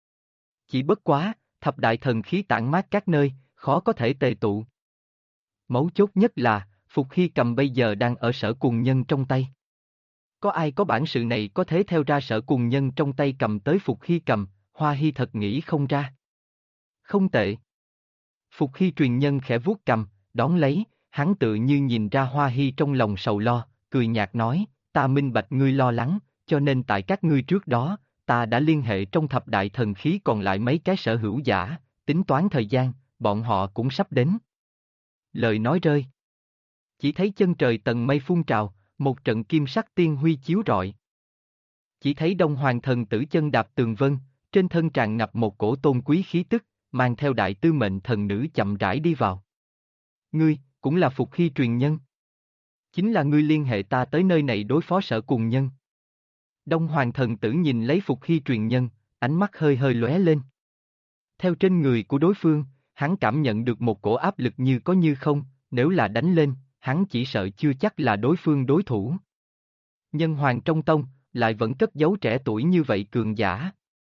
Chỉ bất quá, thập đại thần khí tản mát các nơi, khó có thể tề tụ. Mấu chốt nhất là, Phục Hy cầm bây giờ đang ở Sở Cùng Nhân trong tay. Có ai có bản sự này có thể theo ra Sở Cùng Nhân trong tay cầm tới Phục Hy cầm, Hoa Hy thật nghĩ không ra. Không tệ. Phục Hy truyền nhân khẽ vuốt cầm, đón lấy, hắn tự như nhìn ra Hoa Hy trong lòng sầu lo, cười nhạt nói, ta minh bạch ngươi lo lắng, cho nên tại các ngươi trước đó, ta đã liên hệ trong thập đại thần khí còn lại mấy cái sở hữu giả, tính toán thời gian, bọn họ cũng sắp đến. Lời nói rơi. Chỉ thấy chân trời tầng mây phun trào, một trận kim sắc tiên huy chiếu rọi. Chỉ thấy Đông Hoàng thần tử chân đạp tường vân, trên thân tràn ngập một cổ tôn quý khí tức, mang theo đại tư mệnh thần nữ chậm rãi đi vào. Ngươi, cũng là Phục Hy truyền nhân. Chính là ngươi liên hệ ta tới nơi này đối phó Sở Cùng Nhân. Đông Hoàng thần tử nhìn lấy Phục Hy truyền nhân, ánh mắt hơi hơi lóe lên. Theo trên người của đối phương, hắn cảm nhận được một cổ áp lực như có như không, nếu là đánh lên, hắn chỉ sợ chưa chắc là đối phương đối thủ. Nhân hoàng trong tông, lại vẫn cất giấu trẻ tuổi như vậy cường giả.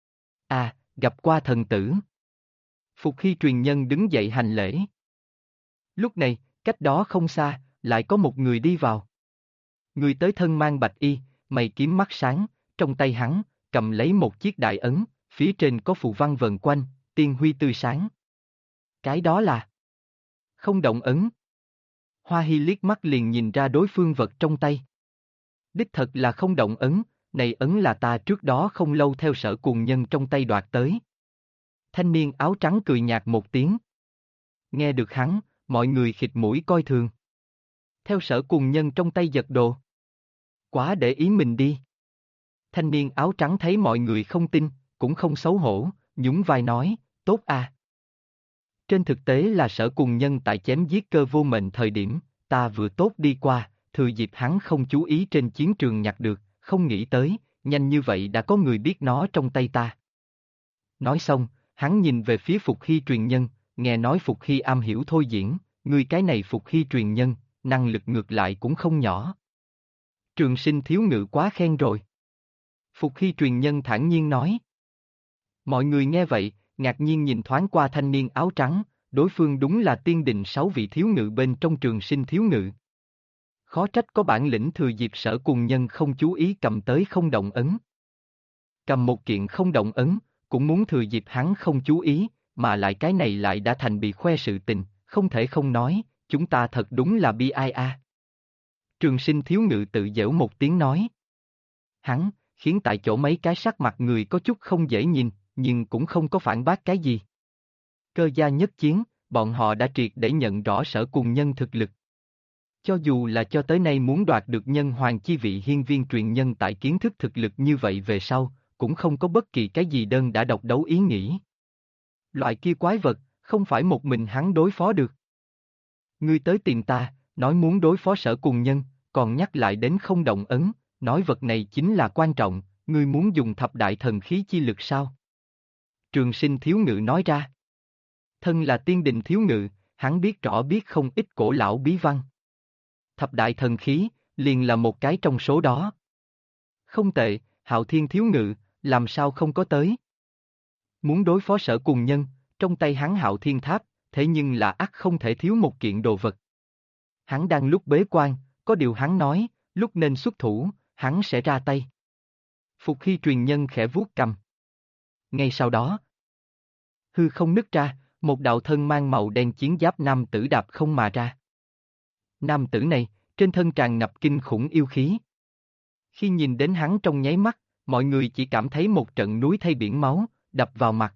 À, gặp qua thần tử. Phục Hy truyền nhân đứng dậy hành lễ. Lúc này, cách đó không xa, lại có một người đi vào. Người tới thân mang bạch y, mày kiếm mắt sáng, trong tay hắn, cầm lấy một chiếc đại ấn, phía trên có phù văn vần quanh, tiên huy tươi sáng. Cái đó là không động ấn. Hoa Hy liếc mắt liền nhìn ra đối phương vật trong tay. Đích thật là không động ấn, này ấn là ta trước đó không lâu theo Sở Cùng Nhân trong tay đoạt tới. Thanh niên áo trắng cười nhạt một tiếng. Nghe được hắn, mọi người khịt mũi coi thường. Theo Sở Cùng Nhân trong tay giật đồ. Quá để ý mình đi. Thanh niên áo trắng thấy mọi người không tin, cũng không xấu hổ, nhún vai nói, tốt à. Trên thực tế là Sở Cùng Nhân tại chém giết Cơ Vô Mệnh thời điểm, ta vừa tốt đi qua, thừa dịp hắn không chú ý trên chiến trường nhặt được, không nghĩ tới, nhanh như vậy đã có người biết nó trong tay ta. Nói xong, hắn nhìn về phía Phục Hy truyền nhân, nghe nói Phục Hy am hiểu thôi diễn, ngươi cái này Phục Hy truyền nhân, năng lực ngược lại cũng không nhỏ. Trường Sinh thiếu ngự quá khen rồi. Phục Hy truyền nhân thản nhiên nói. Mọi người nghe vậy, ngạc nhiên nhìn thoáng qua thanh niên áo trắng, đối phương đúng là tiên đình 6 vị thiếu ngự bên trong Trường Sinh thiếu ngự. Khó trách có bản lĩnh thừa dịp Sở Cùng Nhân không chú ý cầm tới không động ấn. Cầm một kiện không động ấn, cũng muốn thừa dịp hắn không chú ý, mà lại cái này lại đã thành bị khoe sự tình, không thể không nói, chúng ta thật đúng là bi ai a. Trường Sinh thiếu ngự tự giễu một tiếng nói. Hắn, khiến tại chỗ mấy cái sắc mặt người có chút không dễ nhìn, nhưng cũng không có phản bác cái gì. Cơ gia nhất chiến, bọn họ đã triệt để nhận rõ Sở Cùng Nhân thực lực. Cho dù là cho tới nay muốn đoạt được nhân hoàng chi vị hiên viên truyền nhân tại kiến thức thực lực như vậy về sau, cũng không có bất kỳ cái gì đơn đã độc đấu ý nghĩ. Loại kia quái vật, không phải một mình hắn đối phó được. Ngươi tới tìm ta, nói muốn đối phó Sở Cùng Nhân, còn nhắc lại đến không động ấn, nói vật này chính là quan trọng, ngươi muốn dùng thập đại thần khí chi lực sao? Trường Sinh thiếu ngự nói ra. Thân là tiên đình thiếu ngự, hắn biết rõ biết không ít cổ lão bí văn. Thập đại thần khí, liền là một cái trong số đó. Không tệ, Hạo Thiên thiếu ngự, làm sao không có tới? Muốn đối phó Sở Cùng Nhân, trong tay hắn Hạo Thiên Tháp, thế nhưng là ắt không thể thiếu một kiện đồ vật. Hắn đang lúc bế quan, có điều hắn nói, lúc nên xuất thủ, hắn sẽ ra tay. Phục Hy truyền nhân khẽ vuốt cầm. Ngay sau đó, hư không nứt ra, một đạo thân mang màu đen chiến giáp nam tử đạp không mà ra. Nam tử này, trên thân tràn ngập kinh khủng yêu khí. Khi nhìn đến hắn trong nháy mắt, mọi người chỉ cảm thấy một trận núi thay biển máu, đập vào mặt.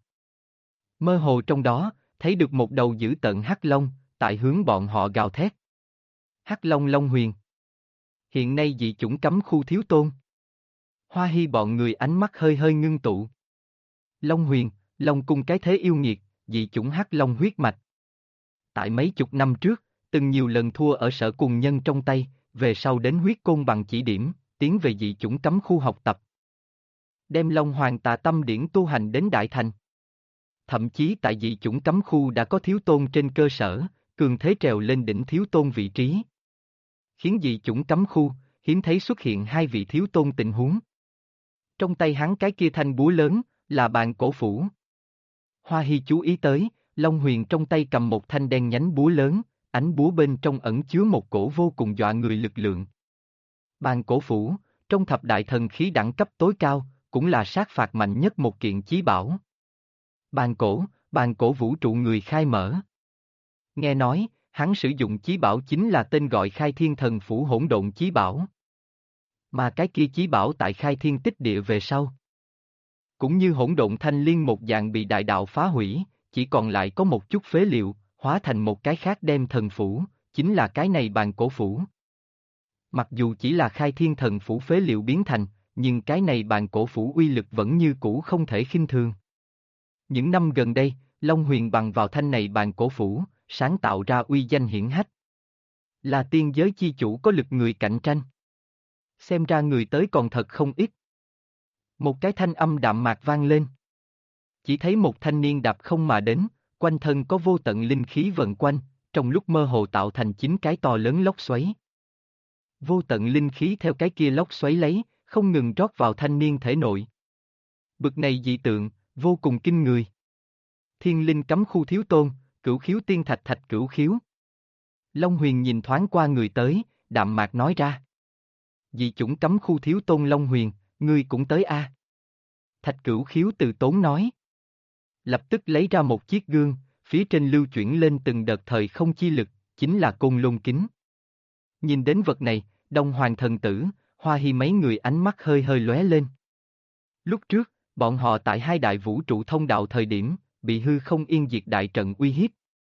Mơ hồ trong đó, thấy được một đầu dữ tợn hắc long, tại hướng bọn họ gào thét. Hắc Long Long Huyền. Hiện nay dị chủng cấm khu thiếu tôn. Hoa Hy bọn người ánh mắt hơi hơi ngưng tụ. Long Huyền, Long cung cái thế yêu nghiệt, dị chủng Hắc Long huyết mạch. Tại mấy chục năm trước, từng nhiều lần thua ở Sở Cùng Nhân trong tay, về sau đến huyết côn bằng chỉ điểm, tiến về dị chủng cấm khu học tập. Đem Long Hoàng Tà Tâm điển tu hành đến đại thành. Thậm chí tại dị chủng cấm khu đã có thiếu tôn trên cơ sở, cường thế trèo lên đỉnh thiếu tôn vị trí. Khiến dị chủng cấm khu, hiếm thấy xuất hiện hai vị thiếu tôn tình huống. Trong tay hắn cái kia thanh búa lớn, là bàn cổ phủ. Hoa Hy chú ý tới, Long Huyền trong tay cầm một thanh đen nhánh búa lớn, ánh búa bên trong ẩn chứa một cổ vô cùng dọa người lực lượng. Bàn cổ phủ, trong thập đại thần khí đẳng cấp tối cao, cũng là sát phạt mạnh nhất một kiện chí bảo. Bàn cổ vũ trụ người khai mở. Nghe nói, hắn sử dụng chí bảo chính là tên gọi Khai Thiên Thần Phủ Hỗn Độn Chí Bảo. Mà cái kia chí bảo tại Khai Thiên Tích Địa về sau, cũng như hỗn độn thanh liên một dạng bị đại đạo phá hủy, chỉ còn lại có một chút phế liệu, hóa thành một cái khác đem thần phủ, chính là cái này bàn cổ phủ. Mặc dù chỉ là Khai Thiên Thần Phủ phế liệu biến thành, nhưng cái này bàn cổ phủ uy lực vẫn như cũ không thể khinh thường. Những năm gần đây, Long Huyền bằng vào thanh này bàn cổ phủ, sáng tạo ra uy danh hiển hách. Là tiên giới chi chủ có lực người cạnh tranh. Xem ra người tới còn thật không ít. Một cái thanh âm đạm mạc vang lên. Chỉ thấy một thanh niên đạp không mà đến, quanh thân có vô tận linh khí vần quanh, trong lúc mơ hồ tạo thành 9 cái to lớn lốc xoáy. Vô tận linh khí theo cái kia lốc xoáy lấy, không ngừng rót vào thanh niên thể nội. Bực này dị tượng, vô cùng kinh người. Thiên linh cấm khu thiếu tôn, cửu khiếu tiên thạch thạch cửu khiếu. Long Huyền nhìn thoáng qua người tới, đạm mạc nói ra. Dị chủng cấm khu thiếu tôn Long Huyền, ngươi cũng tới a? Thạch cửu khiếu từ tốn nói. Lập tức lấy ra một chiếc gương, phía trên lưu chuyển lên từng đợt thời không chi lực, chính là côn lôn kính. Nhìn đến vật này, Đông Hoàng thần tử, Hoa Hy mấy người ánh mắt hơi hơi lóe lên. Lúc trước, bọn họ tại hai đại vũ trụ thông đạo thời điểm, bị hư không yên diệt đại trận uy hiếp.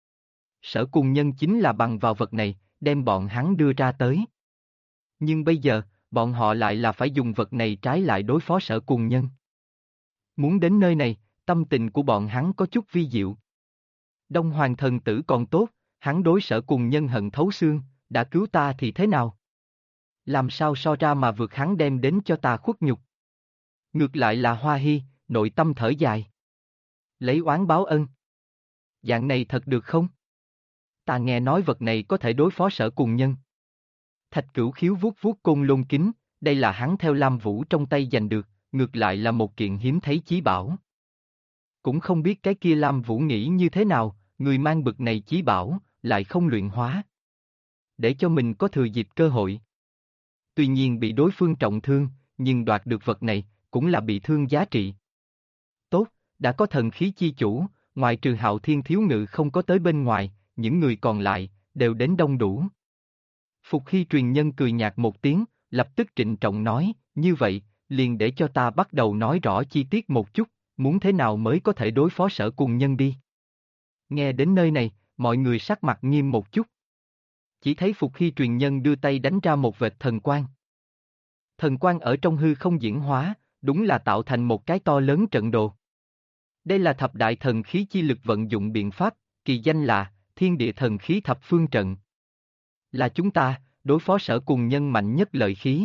Sở Cùng Nhân chính là bằng vào vật này, đem bọn hắn đưa ra tới. Nhưng bây giờ, bọn họ lại là phải dùng vật này trái lại đối phó Sở Cùng Nhân. Muốn đến nơi này, tâm tình của bọn hắn có chút vi diệu. Đông Hoàng thần tử còn tốt, hắn đối Sở Cùng Nhân hận thấu xương, đã cứu ta thì thế nào? Làm sao so ra mà vượt hắn đem đến cho ta khuất nhục? Ngược lại là Hoa Hy, nội tâm thở dài. Lấy oán báo ân. Dạng này thật được không? Ta nghe nói vật này có thể đối phó Sở Cùng Nhân. Thạch Cửu Khiếu vuốt vuốt côn lôn kính, đây là hắn theo Lam Vũ trong tay giành được, ngược lại là một kiện hiếm thấy chí bảo. Cũng không biết cái kia Lam Vũ nghĩ như thế nào, người mang bực này chí bảo, lại không luyện hóa. Để cho mình có thừa dịp cơ hội. Tuy nhiên bị đối phương trọng thương, nhưng đoạt được vật này, cũng là bị thương giá trị. Tốt, đã có thần khí chi chủ, ngoài trừ Hạo Thiên thiếu ngự không có tới bên ngoài, những người còn lại, đều đến đông đủ. Phục Hy truyền nhân cười nhạt một tiếng, lập tức trịnh trọng nói, như vậy, liền để cho ta bắt đầu nói rõ chi tiết một chút, muốn thế nào mới có thể đối phó Sở Cùng Nhân đi. Nghe đến nơi này, mọi người sắc mặt nghiêm một chút. Chỉ thấy Phục Hy truyền nhân đưa tay đánh ra một vệt thần quang. Thần quang ở trong hư không diễn hóa, đúng là tạo thành một cái to lớn trận đồ. Đây là thập đại thần khí chi lực vận dụng biện pháp, kỳ danh là Thiên Địa Thần Khí Thập Phương Trận. Là chúng ta, đối phó Sở Cùng Nhân mạnh nhất lợi khí.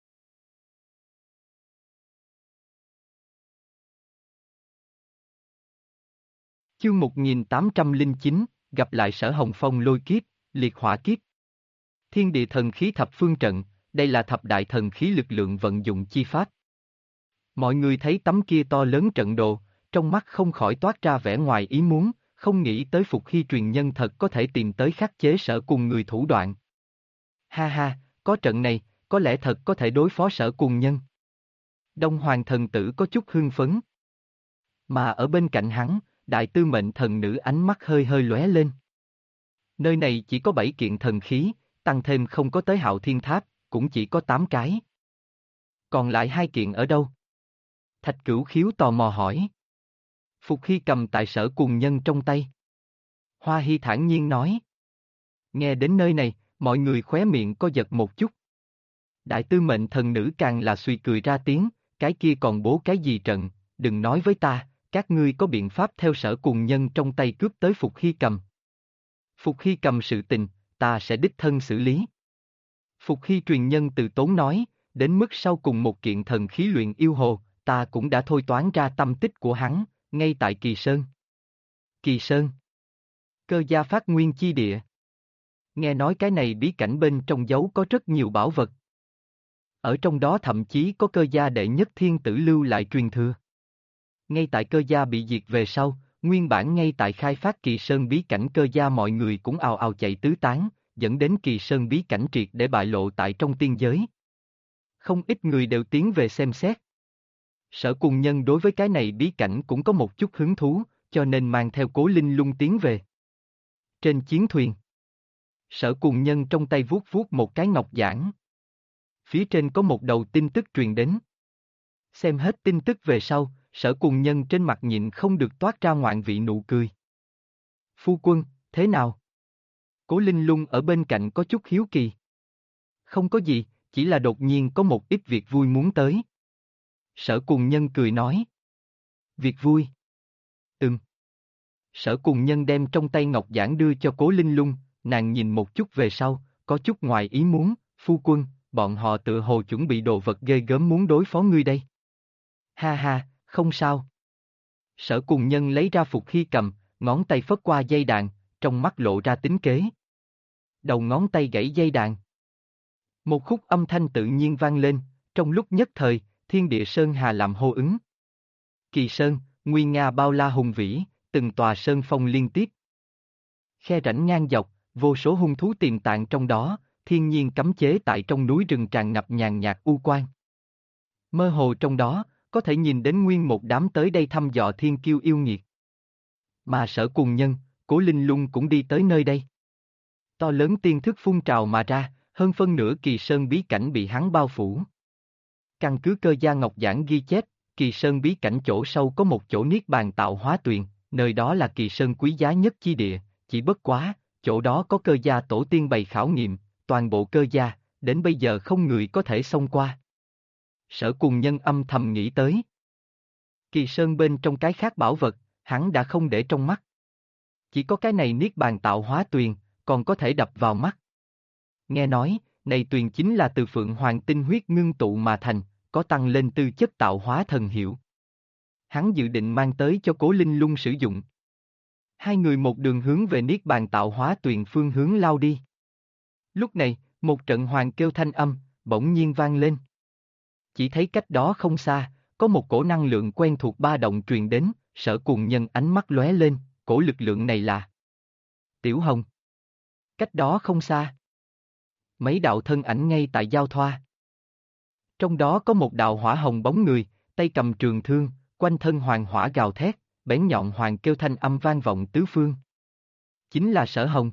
Chương 1809, gặp lại Sở Hồng Phong lôi kiếp, liệt hỏa kiếp. Thiên Địa Thần Khí Thập Phương Trận, đây là thập đại thần khí lực lượng vận dụng chi pháp. Mọi người thấy tấm kia to lớn trận đồ, trong mắt không khỏi toát ra vẻ ngoài ý muốn, không nghĩ tới Phục Hy truyền nhân thật có thể tìm tới khắc chế Sở Cùng người thủ đoạn. Ha ha, có trận này, có lẽ thật có thể đối phó Sở Cùng Nhân. Đông Hoàng thần tử có chút hưng phấn. Mà ở bên cạnh hắn, đại tư mệnh thần nữ ánh mắt hơi hơi lóe lên. Nơi này chỉ có 7 kiện thần khí, tăng thêm không có tới Hạo Thiên Tháp, cũng chỉ có 8 cái. Còn lại 2 kiện ở đâu? Thạch Cửu Khiếu tò mò hỏi. Phục Hy cầm tại Sở Cùng Nhân trong tay. Hoa Hy thản nhiên nói. Nghe đến nơi này, mọi người khóe miệng có giật một chút. Đại tư mệnh thần nữ càng là suy cười ra tiếng, cái kia còn bố cái gì trận, đừng nói với ta, các ngươi có biện pháp theo Sở Cùng Nhân trong tay cướp tới Phục Hy cầm. Phục Hy cầm sự tình, ta sẽ đích thân xử lý. Phục Hy truyền nhân từ tốn nói, đến mức sau cùng một kiện thần khí luyện yêu hồ, ta cũng đã thôi toán ra tâm tích của hắn, ngay tại Kỳ Sơn. Kỳ Sơn. Cơ gia phát nguyên chi địa. Nghe nói cái này bí cảnh bên trong giấu có rất nhiều bảo vật. Ở trong đó thậm chí có cơ gia đệ nhất thiên tử lưu lại truyền thừa. Ngay tại cơ gia bị diệt về sau, nguyên bản ngay tại khai phát Kỳ Sơn bí cảnh cơ gia mọi người cũng ào ào chạy tứ tán, dẫn đến Kỳ Sơn bí cảnh triệt để bại lộ tại trong tiên giới. Không ít người đều tiến về xem xét. Sở Cùng Nhân đối với cái này bí cảnh cũng có một chút hứng thú, cho nên mang theo Cố Linh Lung tiến về. Trên chiến thuyền, Sở Cùng Nhân trong tay vuốt vuốt một cái ngọc giản. Phía trên có một đầu tin tức truyền đến. Xem hết tin tức về sau, Sở Cùng Nhân trên mặt nhịn không được toát ra ngoạn vị nụ cười. Phu quân, thế nào? Cố Linh Lung ở bên cạnh có chút hiếu kỳ. Không có gì, chỉ là đột nhiên có một ít việc vui muốn tới. Sở Cùng Nhân cười nói. Việc vui? Sở Cùng Nhân đem trong tay ngọc giản đưa cho Cố Linh Lung, nàng nhìn một chút về sau, có chút ngoài ý muốn, phu quân, bọn họ tự hồ chuẩn bị đồ vật ghê gớm muốn đối phó ngươi đây. Ha ha, không sao. Sở Cùng Nhân lấy ra phục hy cầm, ngón tay phất qua dây đàn, trong mắt lộ ra tính kế. Đầu ngón tay gãy dây đàn. Một khúc âm thanh tự nhiên vang lên, trong lúc nhất thời, thiên địa sơn hà làm hô ứng. Kỳ Sơn, nguy nga bao la hùng vĩ, từng tòa sơn phong liên tiếp. Khe rãnh ngang dọc, vô số hung thú tiềm tàng trong đó, thiên nhiên cấm chế tại trong núi rừng tràn ngập nhàn nhạt u quang. Mơ hồ trong đó, có thể nhìn đến nguyên một đám tới đây thăm dò thiên kiêu yêu nghiệt. Mà Sở Cùng Nhân, Cố Linh Lung cũng đi tới nơi đây. To lớn tiên thức phun trào mà ra, hơn phân nửa Kỳ Sơn bí cảnh bị hắn bao phủ. Căn cứ cơ gia ngọc giản ghi chép, Kỳ Sơn bí cảnh chỗ sâu có một chỗ niết bàn tạo hóa tuyền, nơi đó là Kỳ Sơn quý giá nhất chi địa, chỉ bất quá, chỗ đó có cơ gia tổ tiên bày khảo nghiệm, toàn bộ cơ gia, đến bây giờ không người có thể xông qua. Sở Cùng Nhân âm thầm nghĩ tới. Kỳ Sơn bên trong cái khác bảo vật, hắn đã không để trong mắt. Chỉ có cái này niết bàn tạo hóa tuyền, còn có thể đập vào mắt. Nghe nói, này tuyền chính là từ Phượng Hoàng tinh huyết ngưng tụ mà thành, có tăng lên tư chất tạo hóa thần hiệu. Hắn dự định mang tới cho Cố Linh Lung sử dụng. Hai người một đường hướng về niết bàn tạo hóa tuyền phương hướng lao đi. Lúc này, một trận hoàng kêu thanh âm, bỗng nhiên vang lên. Chỉ thấy cách đó không xa, có một cổ năng lượng quen thuộc ba động truyền đến, Sở Cùng Nhân ánh mắt lóe lên, cổ lực lượng này là Tiểu Hồng. Cách đó không xa, mấy đạo thân ảnh ngay tại giao thoa. Trong đó có một đạo hỏa hồng bóng người, tay cầm trường thương, quanh thân hoàng hỏa gào thét, bén nhọn hoàng kêu thanh âm vang vọng tứ phương. Chính là Sở Hồng.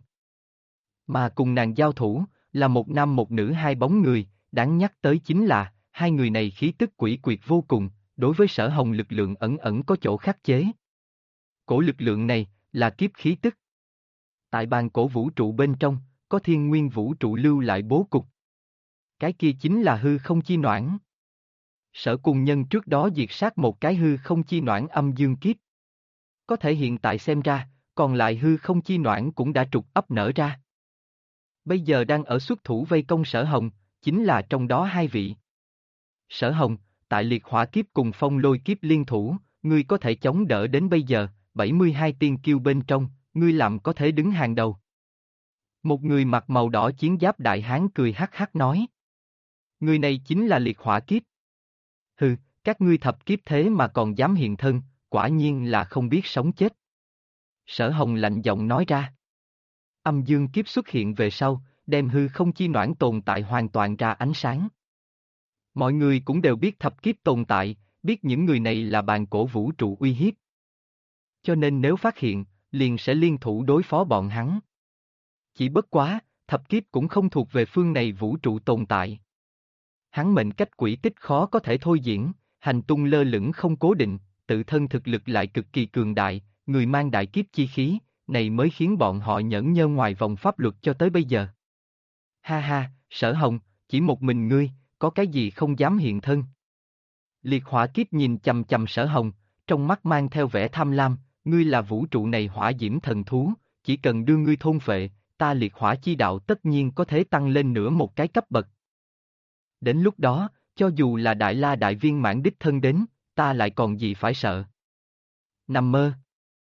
Mà cùng nàng giao thủ, là một nam một nữ hai bóng người, đáng nhắc tới chính là, hai người này khí tức quỷ quyệt vô cùng, đối với Sở Hồng lực lượng ẩn ẩn có chỗ khắc chế. Cổ lực lượng này, là kiếp khí tức. Tại bàn cổ vũ trụ bên trong, có thiên nguyên vũ trụ lưu lại bố cục. Cái kia chính là hư không chi noãn. Sở Cùng Nhân trước đó diệt sát một cái hư không chi noãn âm dương kiếp. Có thể hiện tại xem ra, còn lại hư không chi noãn cũng đã trục ấp nở ra. Bây giờ đang ở xuất thủ vây công Sở Hồng, chính là trong đó hai vị. Sở Hồng, tại liệt hỏa kiếp cùng phong lôi kiếp liên thủ, ngươi có thể chống đỡ đến bây giờ, 72 tiên kiêu bên trong, ngươi làm có thể đứng hàng đầu. Một người mặc màu đỏ chiến giáp đại hán cười hắc hắc nói. Người này chính là liệt hỏa kiếp. Hừ, các ngươi thập kiếp thế mà còn dám hiện thân, quả nhiên là không biết sống chết. Sở Hồng lạnh giọng nói ra. Âm dương kiếp xuất hiện về sau, đem hư không chi noãn tồn tại hoàn toàn ra ánh sáng. Mọi người cũng đều biết thập kiếp tồn tại, biết những người này là bàn cổ vũ trụ uy hiếp. Cho nên nếu phát hiện, liền sẽ liên thủ đối phó bọn hắn. Chỉ bất quá, thập kiếp cũng không thuộc về phương này vũ trụ tồn tại. Hắn mệnh cách quỷ tích khó có thể thôi diễn, hành tung lơ lửng không cố định, tự thân thực lực lại cực kỳ cường đại, người mang đại kiếp chi khí, này mới khiến bọn họ nhẫn nhơ ngoài vòng pháp luật cho tới bây giờ. Ha ha, Sở Hồng, chỉ một mình ngươi, có cái gì không dám hiện thân. Liệt hỏa kiếp nhìn chằm chằm Sở Hồng, trong mắt mang theo vẻ tham lam, ngươi là vũ trụ này hỏa diễm thần thú, chỉ cần đưa ngươi thôn phệ, ta liệt hỏa chi đạo tất nhiên có thể tăng lên nữa một cái cấp bậc. Đến lúc đó, cho dù là Đại La Đại Viên mãn đích thân đến, ta lại còn gì phải sợ. Nằm mơ.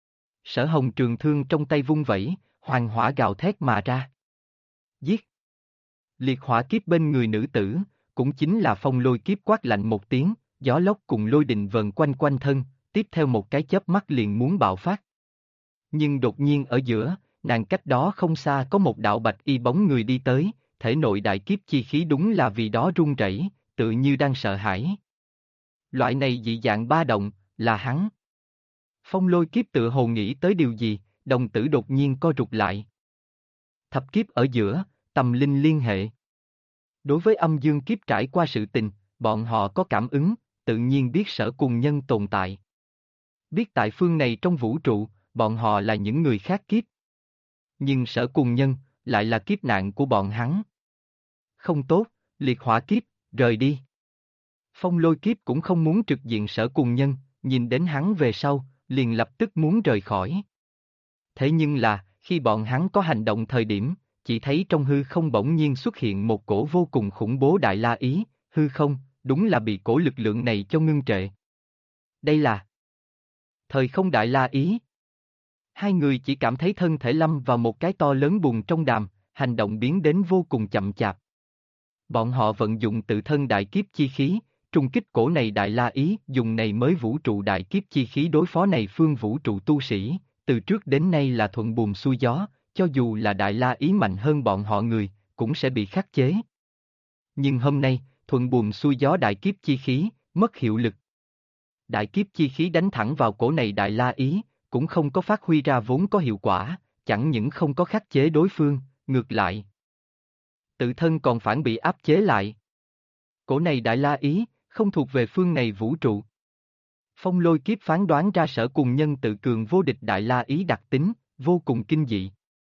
Sở Hồng trường thương trong tay vung vẩy, hoàng hỏa gào thét mà ra. Giết! Liệt hỏa kiếp bên người nữ tử, cũng chính là phong lôi kiếp quát lạnh một tiếng, gió lốc cùng lôi đình vần quanh quanh thân, tiếp theo một cái chớp mắt liền muốn bạo phát. Nhưng đột nhiên ở giữa, nàng cách đó không xa có một đạo bạch y bóng người đi tới, thể nội đại kiếp chi khí đúng là vì đó run rẩy, tự như đang sợ hãi. Loại này dị dạng ba động, là hắn. Phong lôi kiếp tự hồ nghĩ tới điều gì, đồng tử đột nhiên co rụt lại. Thập kiếp ở giữa, tâm linh liên hệ. Đối với âm dương kiếp trải qua sự tình, bọn họ có cảm ứng, tự nhiên biết Sở Cùng Nhân tồn tại. Biết tại phương này trong vũ trụ, bọn họ là những người khác kiếp. Nhưng Sở Cùng Nhân, lại là kiếp nạn của bọn hắn. Không tốt, liệt hỏa kiếp, rời đi. Phong lôi kiếp cũng không muốn trực diện Sở Cùng Nhân, nhìn đến hắn về sau, liền lập tức muốn rời khỏi. Thế nhưng là, khi bọn hắn có hành động thời điểm, chỉ thấy trong hư không bỗng nhiên xuất hiện một cổ vô cùng khủng bố đại la ý, hư không, đúng là bị cổ lực lượng này cho ngưng trệ. Đây là thời không đại la ý. Hai người chỉ cảm thấy thân thể lâm vào một cái to lớn bùn trong đàm, hành động biến đến vô cùng chậm chạp. Bọn họ vận dụng tự thân đại kiếp chi khí, trung kích cổ này đại la ý, dùng này mới vũ trụ đại kiếp chi khí đối phó này phương vũ trụ tu sĩ, từ trước đến nay là thuận buồm xuôi gió, cho dù là đại la ý mạnh hơn bọn họ người, cũng sẽ bị khắc chế. Nhưng hôm nay, thuận buồm xuôi gió đại kiếp chi khí, mất hiệu lực. Đại kiếp chi khí đánh thẳng vào cổ này đại la ý, cũng không có phát huy ra vốn có hiệu quả, chẳng những không có khắc chế đối phương, ngược lại. Tự thân còn phản bị áp chế lại. Cổ này đại la ý, không thuộc về phương này vũ trụ. Phong lôi kiếp phán đoán ra Sở Cùng Nhân tự cường vô địch đại la ý đặc tính, vô cùng kinh dị.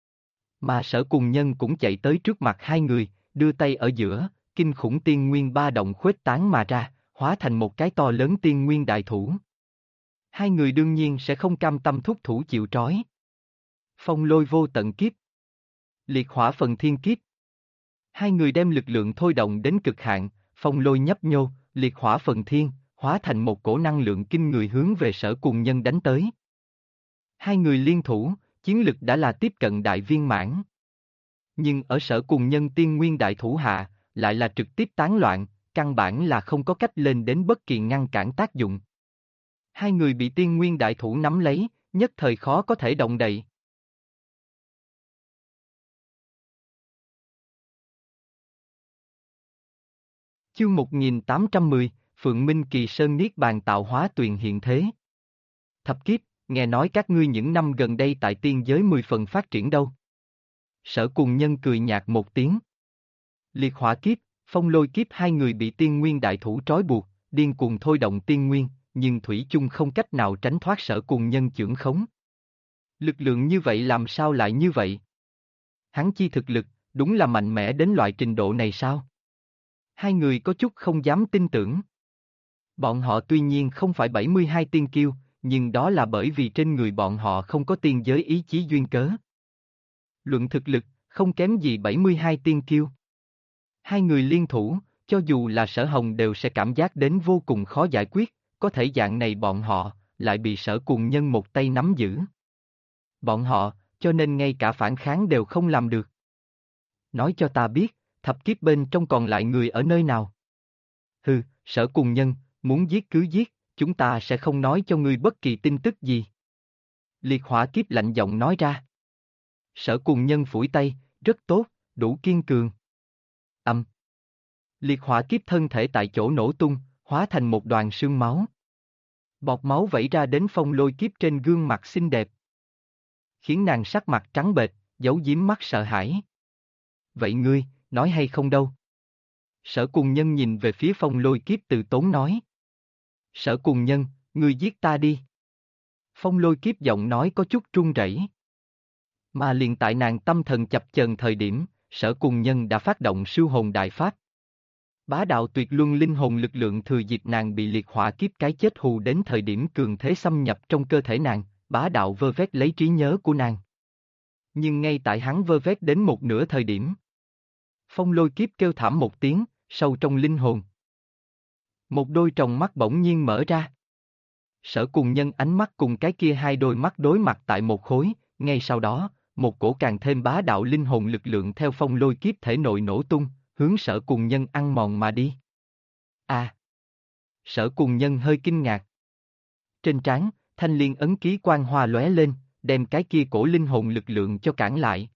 Mà Sở Cùng Nhân cũng chạy tới trước mặt hai người, đưa tay ở giữa, kinh khủng tiên nguyên ba động khuếch tán mà ra, hóa thành một cái to lớn tiên nguyên đại thủ. Hai người đương nhiên sẽ không cam tâm thúc thủ chịu trói. Phong lôi vô tận kiếp. Liệt hỏa phần thiên kiếp. Hai người đem lực lượng thôi động đến cực hạn, phong lôi nhấp nhô, liệt hỏa phần thiên, hóa thành một cổ năng lượng kinh người hướng về Sở Cùng Nhân đánh tới. Hai người liên thủ, chiến lực đã là tiếp cận đại viên mãn. Nhưng ở Sở Cùng Nhân tiên nguyên đại thủ hạ, lại là trực tiếp tán loạn, căn bản là không có cách lên đến bất kỳ ngăn cản tác dụng. Hai người bị tiên nguyên đại thủ nắm lấy, nhất thời khó có thể động đậy. Chương 1810, Phượng Minh Kỳ Sơn Niết Bàn tạo hóa tuyền hiện thế. Thập kiếp, nghe nói các ngươi những năm gần đây tại tiên giới 10 phần phát triển đâu. Sở Cùng Nhân cười nhạt một tiếng. Liệt hỏa kiếp, phong lôi kiếp hai người bị tiên nguyên đại thủ trói buộc, điên cuồng thôi động tiên nguyên, nhưng thủy chung không cách nào tránh thoát Sở Cùng Nhân chưởng khống. Lực lượng như vậy làm sao lại như vậy? Hắn chi thực lực, đúng là mạnh mẽ đến loại trình độ này sao? Hai người có chút không dám tin tưởng. Bọn họ tuy nhiên không phải 72 tiên kiêu, nhưng đó là bởi vì trên người bọn họ không có tiên giới ý chí duyên cớ. Luận thực lực, không kém gì 72 tiên kiêu. Hai người liên thủ, cho dù là Sở Hồng đều sẽ cảm giác đến vô cùng khó giải quyết, có thể dạng này bọn họ, lại bị Sở Cùng Nhân một tay nắm giữ. Bọn họ, cho nên ngay cả phản kháng đều không làm được. Nói cho ta biết, thập kiếp bên trong còn lại người ở nơi nào? Hừ, Sở Cùng Nhân, muốn giết cứ giết, chúng ta sẽ không nói cho ngươi bất kỳ tin tức gì. Liệt hỏa kiếp lạnh giọng nói ra. Sở Cùng Nhân phủi tay, rất tốt, đủ kiên cường. Liệt hỏa kiếp thân thể tại chỗ nổ tung, hóa thành một đoàn sương máu. Bọt máu vẩy ra đến phong lôi kiếp trên gương mặt xinh đẹp. Khiến nàng sắc mặt trắng bệch, giấu giếm mắt sợ hãi. Vậy ngươi, nói hay không đâu? Sở Cùng Nhân nhìn về phía phong lôi kiếp từ tốn nói. Sở Cùng Nhân, ngươi giết ta đi. Phong lôi kiếp giọng nói có chút run rẩy. Mà liền tại nàng tâm thần chập chờn thời điểm, Sở Cùng Nhân đã phát động siêu hồn đại pháp. Bá đạo tuyệt luân linh hồn lực lượng thừa dịp nàng bị liệt hỏa kiếp cái chết hù đến thời điểm cường thế xâm nhập trong cơ thể nàng, bá đạo vơ vét lấy trí nhớ của nàng. Nhưng ngay tại hắn vơ vét đến một nửa thời điểm, phong lôi kiếp kêu thảm một tiếng, sâu trong linh hồn. Một đôi tròng mắt bỗng nhiên mở ra. Sở Cùng Nhân ánh mắt cùng cái kia hai đôi mắt đối mặt tại một khối, ngay sau đó, một cổ càng thêm bá đạo linh hồn lực lượng theo phong lôi kiếp thể nội nổ tung, hướng Sở Cùng Nhân ăn mòn mà đi. À! Sở Cùng Nhân hơi kinh ngạc. Trên trán, thanh liên ấn ký quang hoa lóe lên, đem cái kia cổ linh hồn lực lượng cho cản lại.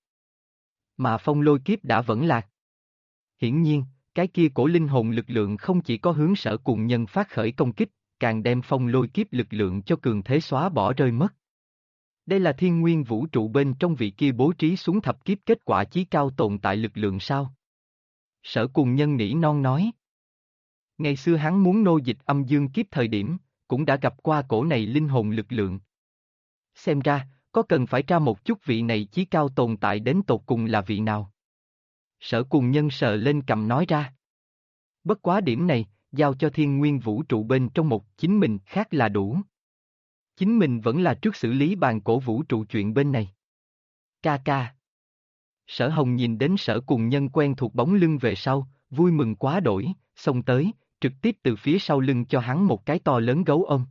Mà phong lôi kiếp đã vẫn lạc. Hiển nhiên, cái kia cổ linh hồn lực lượng không chỉ có hướng Sở Cùng Nhân phát khởi công kích, càng đem phong lôi kiếp lực lượng cho cường thế xóa bỏ rơi mất. Đây là thiên nguyên vũ trụ bên trong vị kia bố trí xuống thập kiếp kết quả chí cao tồn tại lực lượng sao? Sở Cùng Nhân nỉ non nói. Ngày xưa hắn muốn nô dịch âm dương kiếp thời điểm, cũng đã gặp qua cổ này linh hồn lực lượng. Xem ra, có cần phải tra một chút vị này chí cao tồn tại đến tột cùng là vị nào. Sở Cùng Nhân sờ lên cầm nói ra. Bất quá điểm này, giao cho thiên nguyên vũ trụ bên trong một chính mình khác là đủ. Chính mình vẫn là trước xử lý bàn cổ vũ trụ chuyện bên này. Ca ca. Sở Hồng nhìn đến Sở Cùng Nhân quen thuộc bóng lưng về sau, vui mừng quá đổi, xông tới, trực tiếp từ phía sau lưng cho hắn một cái to lớn gấu ôm.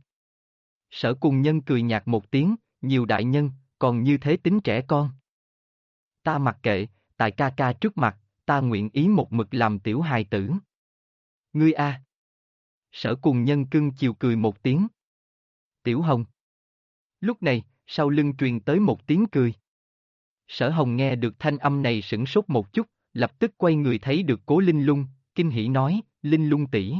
Sở Cùng Nhân cười nhạt một tiếng, nhiều đại nhân, còn như thế tính trẻ con. Ta mặc kệ, tại ca ca trước mặt, ta nguyện ý một mực làm tiểu hài tử. Ngươi a. Sở Cùng Nhân cưng chiều cười một tiếng. Tiểu Hồng. Lúc này, sau lưng truyền tới một tiếng cười. Sở Hồng nghe được thanh âm này sửng sốt một chút, lập tức quay người thấy được Cố Linh Lung, kinh hỉ nói, Linh Lung tỷ.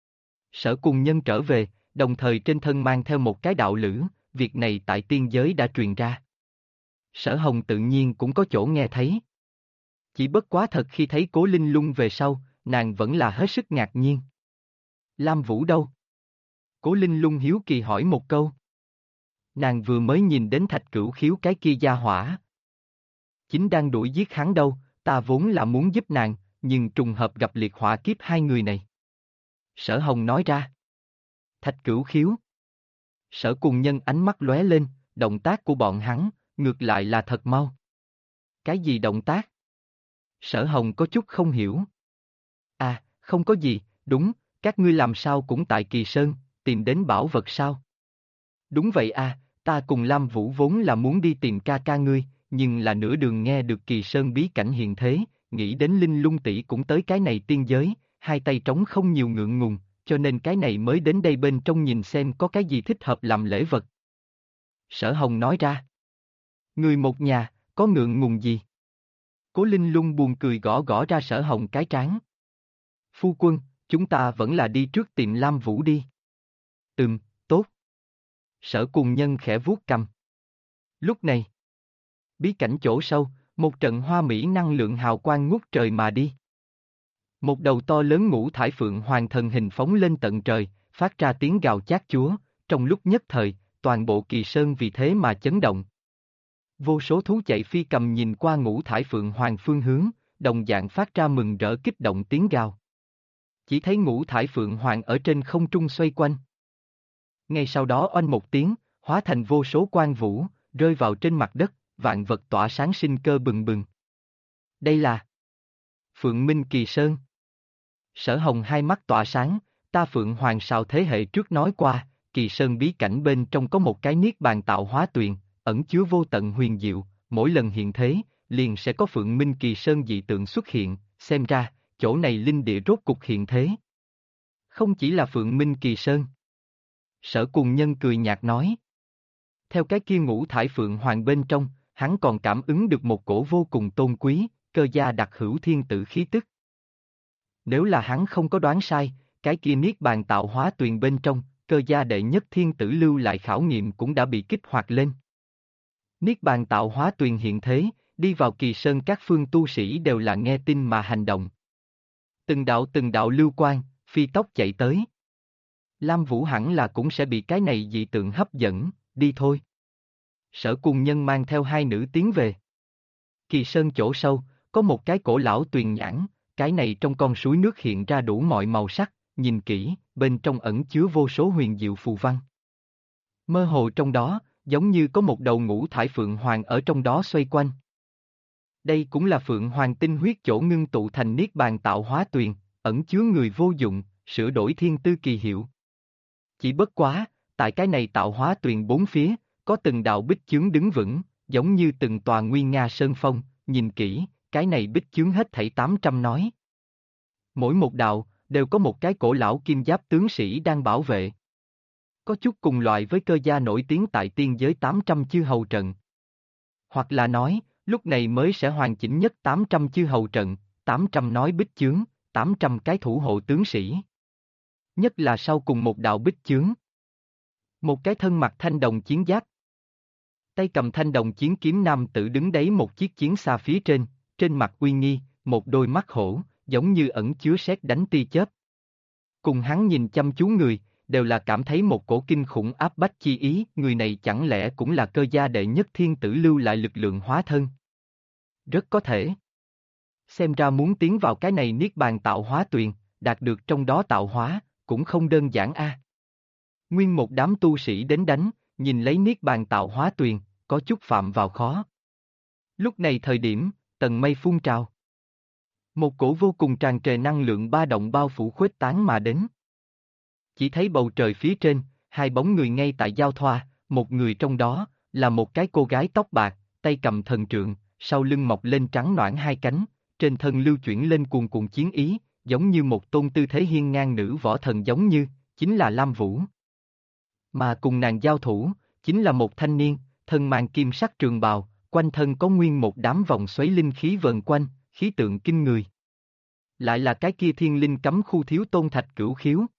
Sở Cùng Nhân trở về, đồng thời trên thân mang theo một cái đạo lữ, việc này tại tiên giới đã truyền ra. Sở Hồng tự nhiên cũng có chỗ nghe thấy. Chỉ bất quá thật khi thấy Cố Linh Lung về sau, nàng vẫn là hết sức ngạc nhiên. Lam Vũ đâu? Cố Linh Lung hiếu kỳ hỏi một câu. Nàng vừa mới nhìn đến Thạch Cửu Khiếu cái kia gia hỏa. Chính đang đuổi giết hắn đâu, ta vốn là muốn giúp nàng, nhưng trùng hợp gặp liệt hỏa kiếp hai người này. Sở Hồng nói ra. Thạch Cửu Khiếu. Sở Cùng Nhân ánh mắt lóe lên, động tác của bọn hắn, ngược lại là thật mau. Cái gì động tác? Sở Hồng có chút không hiểu. À, không có gì, đúng, các ngươi làm sao cũng tại Kỳ Sơn, tìm đến bảo vật sao? Đúng vậy à, ta cùng Lam Vũ vốn là muốn đi tìm ca ca ngươi, nhưng là nửa đường nghe được Kỳ Sơn bí cảnh hiện thế, nghĩ đến Linh Lung tỷ cũng tới cái này tiên giới, hai tay trống không nhiều ngượng ngùng, cho nên cái này mới đến đây bên trong nhìn xem có cái gì thích hợp làm lễ vật. Sở Hồng nói ra. Người một nhà, có ngượng ngùng gì? Cố Linh Lung buồn cười gõ gõ ra Sở Hồng cái trán. Phu quân, chúng ta vẫn là đi trước tìm Lam Vũ đi. Tốt. Sở Cùng Nhân khẽ vuốt cằm. Lúc này, bí cảnh chỗ sâu, một trận hoa mỹ năng lượng hào quang ngút trời mà đi. Một đầu to lớn ngũ thải phượng hoàng thần hình phóng lên tận trời, phát ra tiếng gào chát chúa, trong lúc nhất thời, toàn bộ Kỳ Sơn vì thế mà chấn động. Vô số thú chạy phi cầm nhìn qua ngũ thải phượng hoàng phương hướng, đồng dạng phát ra mừng rỡ kích động tiếng gào. Chỉ thấy ngũ thải phượng hoàng ở trên không trung xoay quanh. Ngay sau đó oanh một tiếng, hóa thành vô số quang vũ, rơi vào trên mặt đất, vạn vật tỏa sáng sinh cơ bừng bừng. Đây là Phượng Minh Kỳ Sơn. Sở Hồng hai mắt tỏa sáng, ta Phượng Hoàng sao thế hệ trước nói qua, Kỳ Sơn bí cảnh bên trong có một cái niết bàn tạo hóa tuyền, ẩn chứa vô tận huyền diệu, mỗi lần hiện thế, liền sẽ có Phượng Minh Kỳ Sơn dị tượng xuất hiện, xem ra, chỗ này linh địa rốt cục hiện thế. Không chỉ là Phượng Minh Kỳ Sơn. Sở Cùng Nhân cười nhạt nói. Theo cái kia ngũ thải Phượng Hoàng bên trong, hắn còn cảm ứng được một cổ vô cùng tôn quý, cơ gia đặc hữu thiên tử khí tức. Nếu là hắn không có đoán sai, cái kia niết bàn tạo hóa tuyền bên trong, cơ gia đệ nhất thiên tử lưu lại khảo nghiệm cũng đã bị kích hoạt lên. Niết bàn tạo hóa tuyền hiện thế, đi vào Kỳ Sơn các phương tu sĩ đều là nghe tin mà hành động. Từng đạo lưu quang, phi tốc chạy tới. Lam Vũ hẳn là cũng sẽ bị cái này dị tượng hấp dẫn, đi thôi. Sở Cùng Nhân mang theo hai nữ tiến về. Kỳ Sơn chỗ sâu, có một cái cổ lão tuyền nhãn, cái này trong con suối nước hiện ra đủ mọi màu sắc, nhìn kỹ, bên trong ẩn chứa vô số huyền diệu phù văn. Mơ hồ trong đó, giống như có một đầu ngũ thải phượng hoàng ở trong đó xoay quanh. Đây cũng là phượng hoàng tinh huyết chỗ ngưng tụ thành niết bàn tạo hóa tuyền, ẩn chứa người vô dụng, sửa đổi thiên tư kỳ hiệu. Chỉ bất quá, Tại cái này tạo hóa tuyền bốn phía, có từng đạo bích chướng đứng vững, giống như từng tòa nguy nga sơn phong, nhìn kỹ, cái này bích chướng hết thảy 800 nói. Mỗi một đạo, đều có một cái cổ lão kim giáp tướng sĩ đang bảo vệ. Có chút cùng loại với cơ gia nổi tiếng tại tiên giới 800 chư hầu trận. Hoặc là nói, lúc này mới sẽ hoàn chỉnh nhất 800 chư hầu trận, 800 nói bích chướng, 800 cái thủ hộ tướng sĩ. Nhất là sau cùng một đạo bích chướng. Một cái thân mặc thanh đồng chiến giáp. Tay cầm thanh đồng chiến kiếm nam tử đứng đấy một chiếc chiến xa phía trên mặt uy nghi, một đôi mắt hổ, giống như ẩn chứa sét đánh tia chớp. Cùng hắn nhìn chăm chú người, đều là cảm thấy một cổ kinh khủng áp bách chi ý, người này chẳng lẽ cũng là cơ gia đệ nhất thiên tử lưu lại lực lượng hóa thân. Rất có thể. Xem ra muốn tiến vào cái này niết bàn tạo hóa tuyền, đạt được trong đó tạo hóa, cũng không đơn giản a. Nguyên một đám tu sĩ đến đánh, nhìn lấy niết bàn tạo hóa tuyền, có chút phạm vào khó. Lúc này thời điểm, tầng mây phun trào. Một cổ vô cùng tràn trề năng lượng ba động bao phủ khuếch tán mà đến. Chỉ thấy bầu trời phía trên, hai bóng người ngay tại giao thoa, một người trong đó, là một cái cô gái tóc bạc, tay cầm thần trượng, sau lưng mọc lên trắng noãn hai cánh, trên thân lưu chuyển lên cuồn cuộn chiến ý, giống như một tôn tư thế hiên ngang nữ võ thần giống như, chính là Lam Vũ. Mà cùng nàng giao thủ, chính là một thanh niên, thân mang kim sắc trường bào, quanh thân có nguyên một đám vòng xoáy linh khí vần quanh, khí tượng kinh người. Lại là cái kia thiên linh cấm khu thiếu tôn thạch cửu khiếu.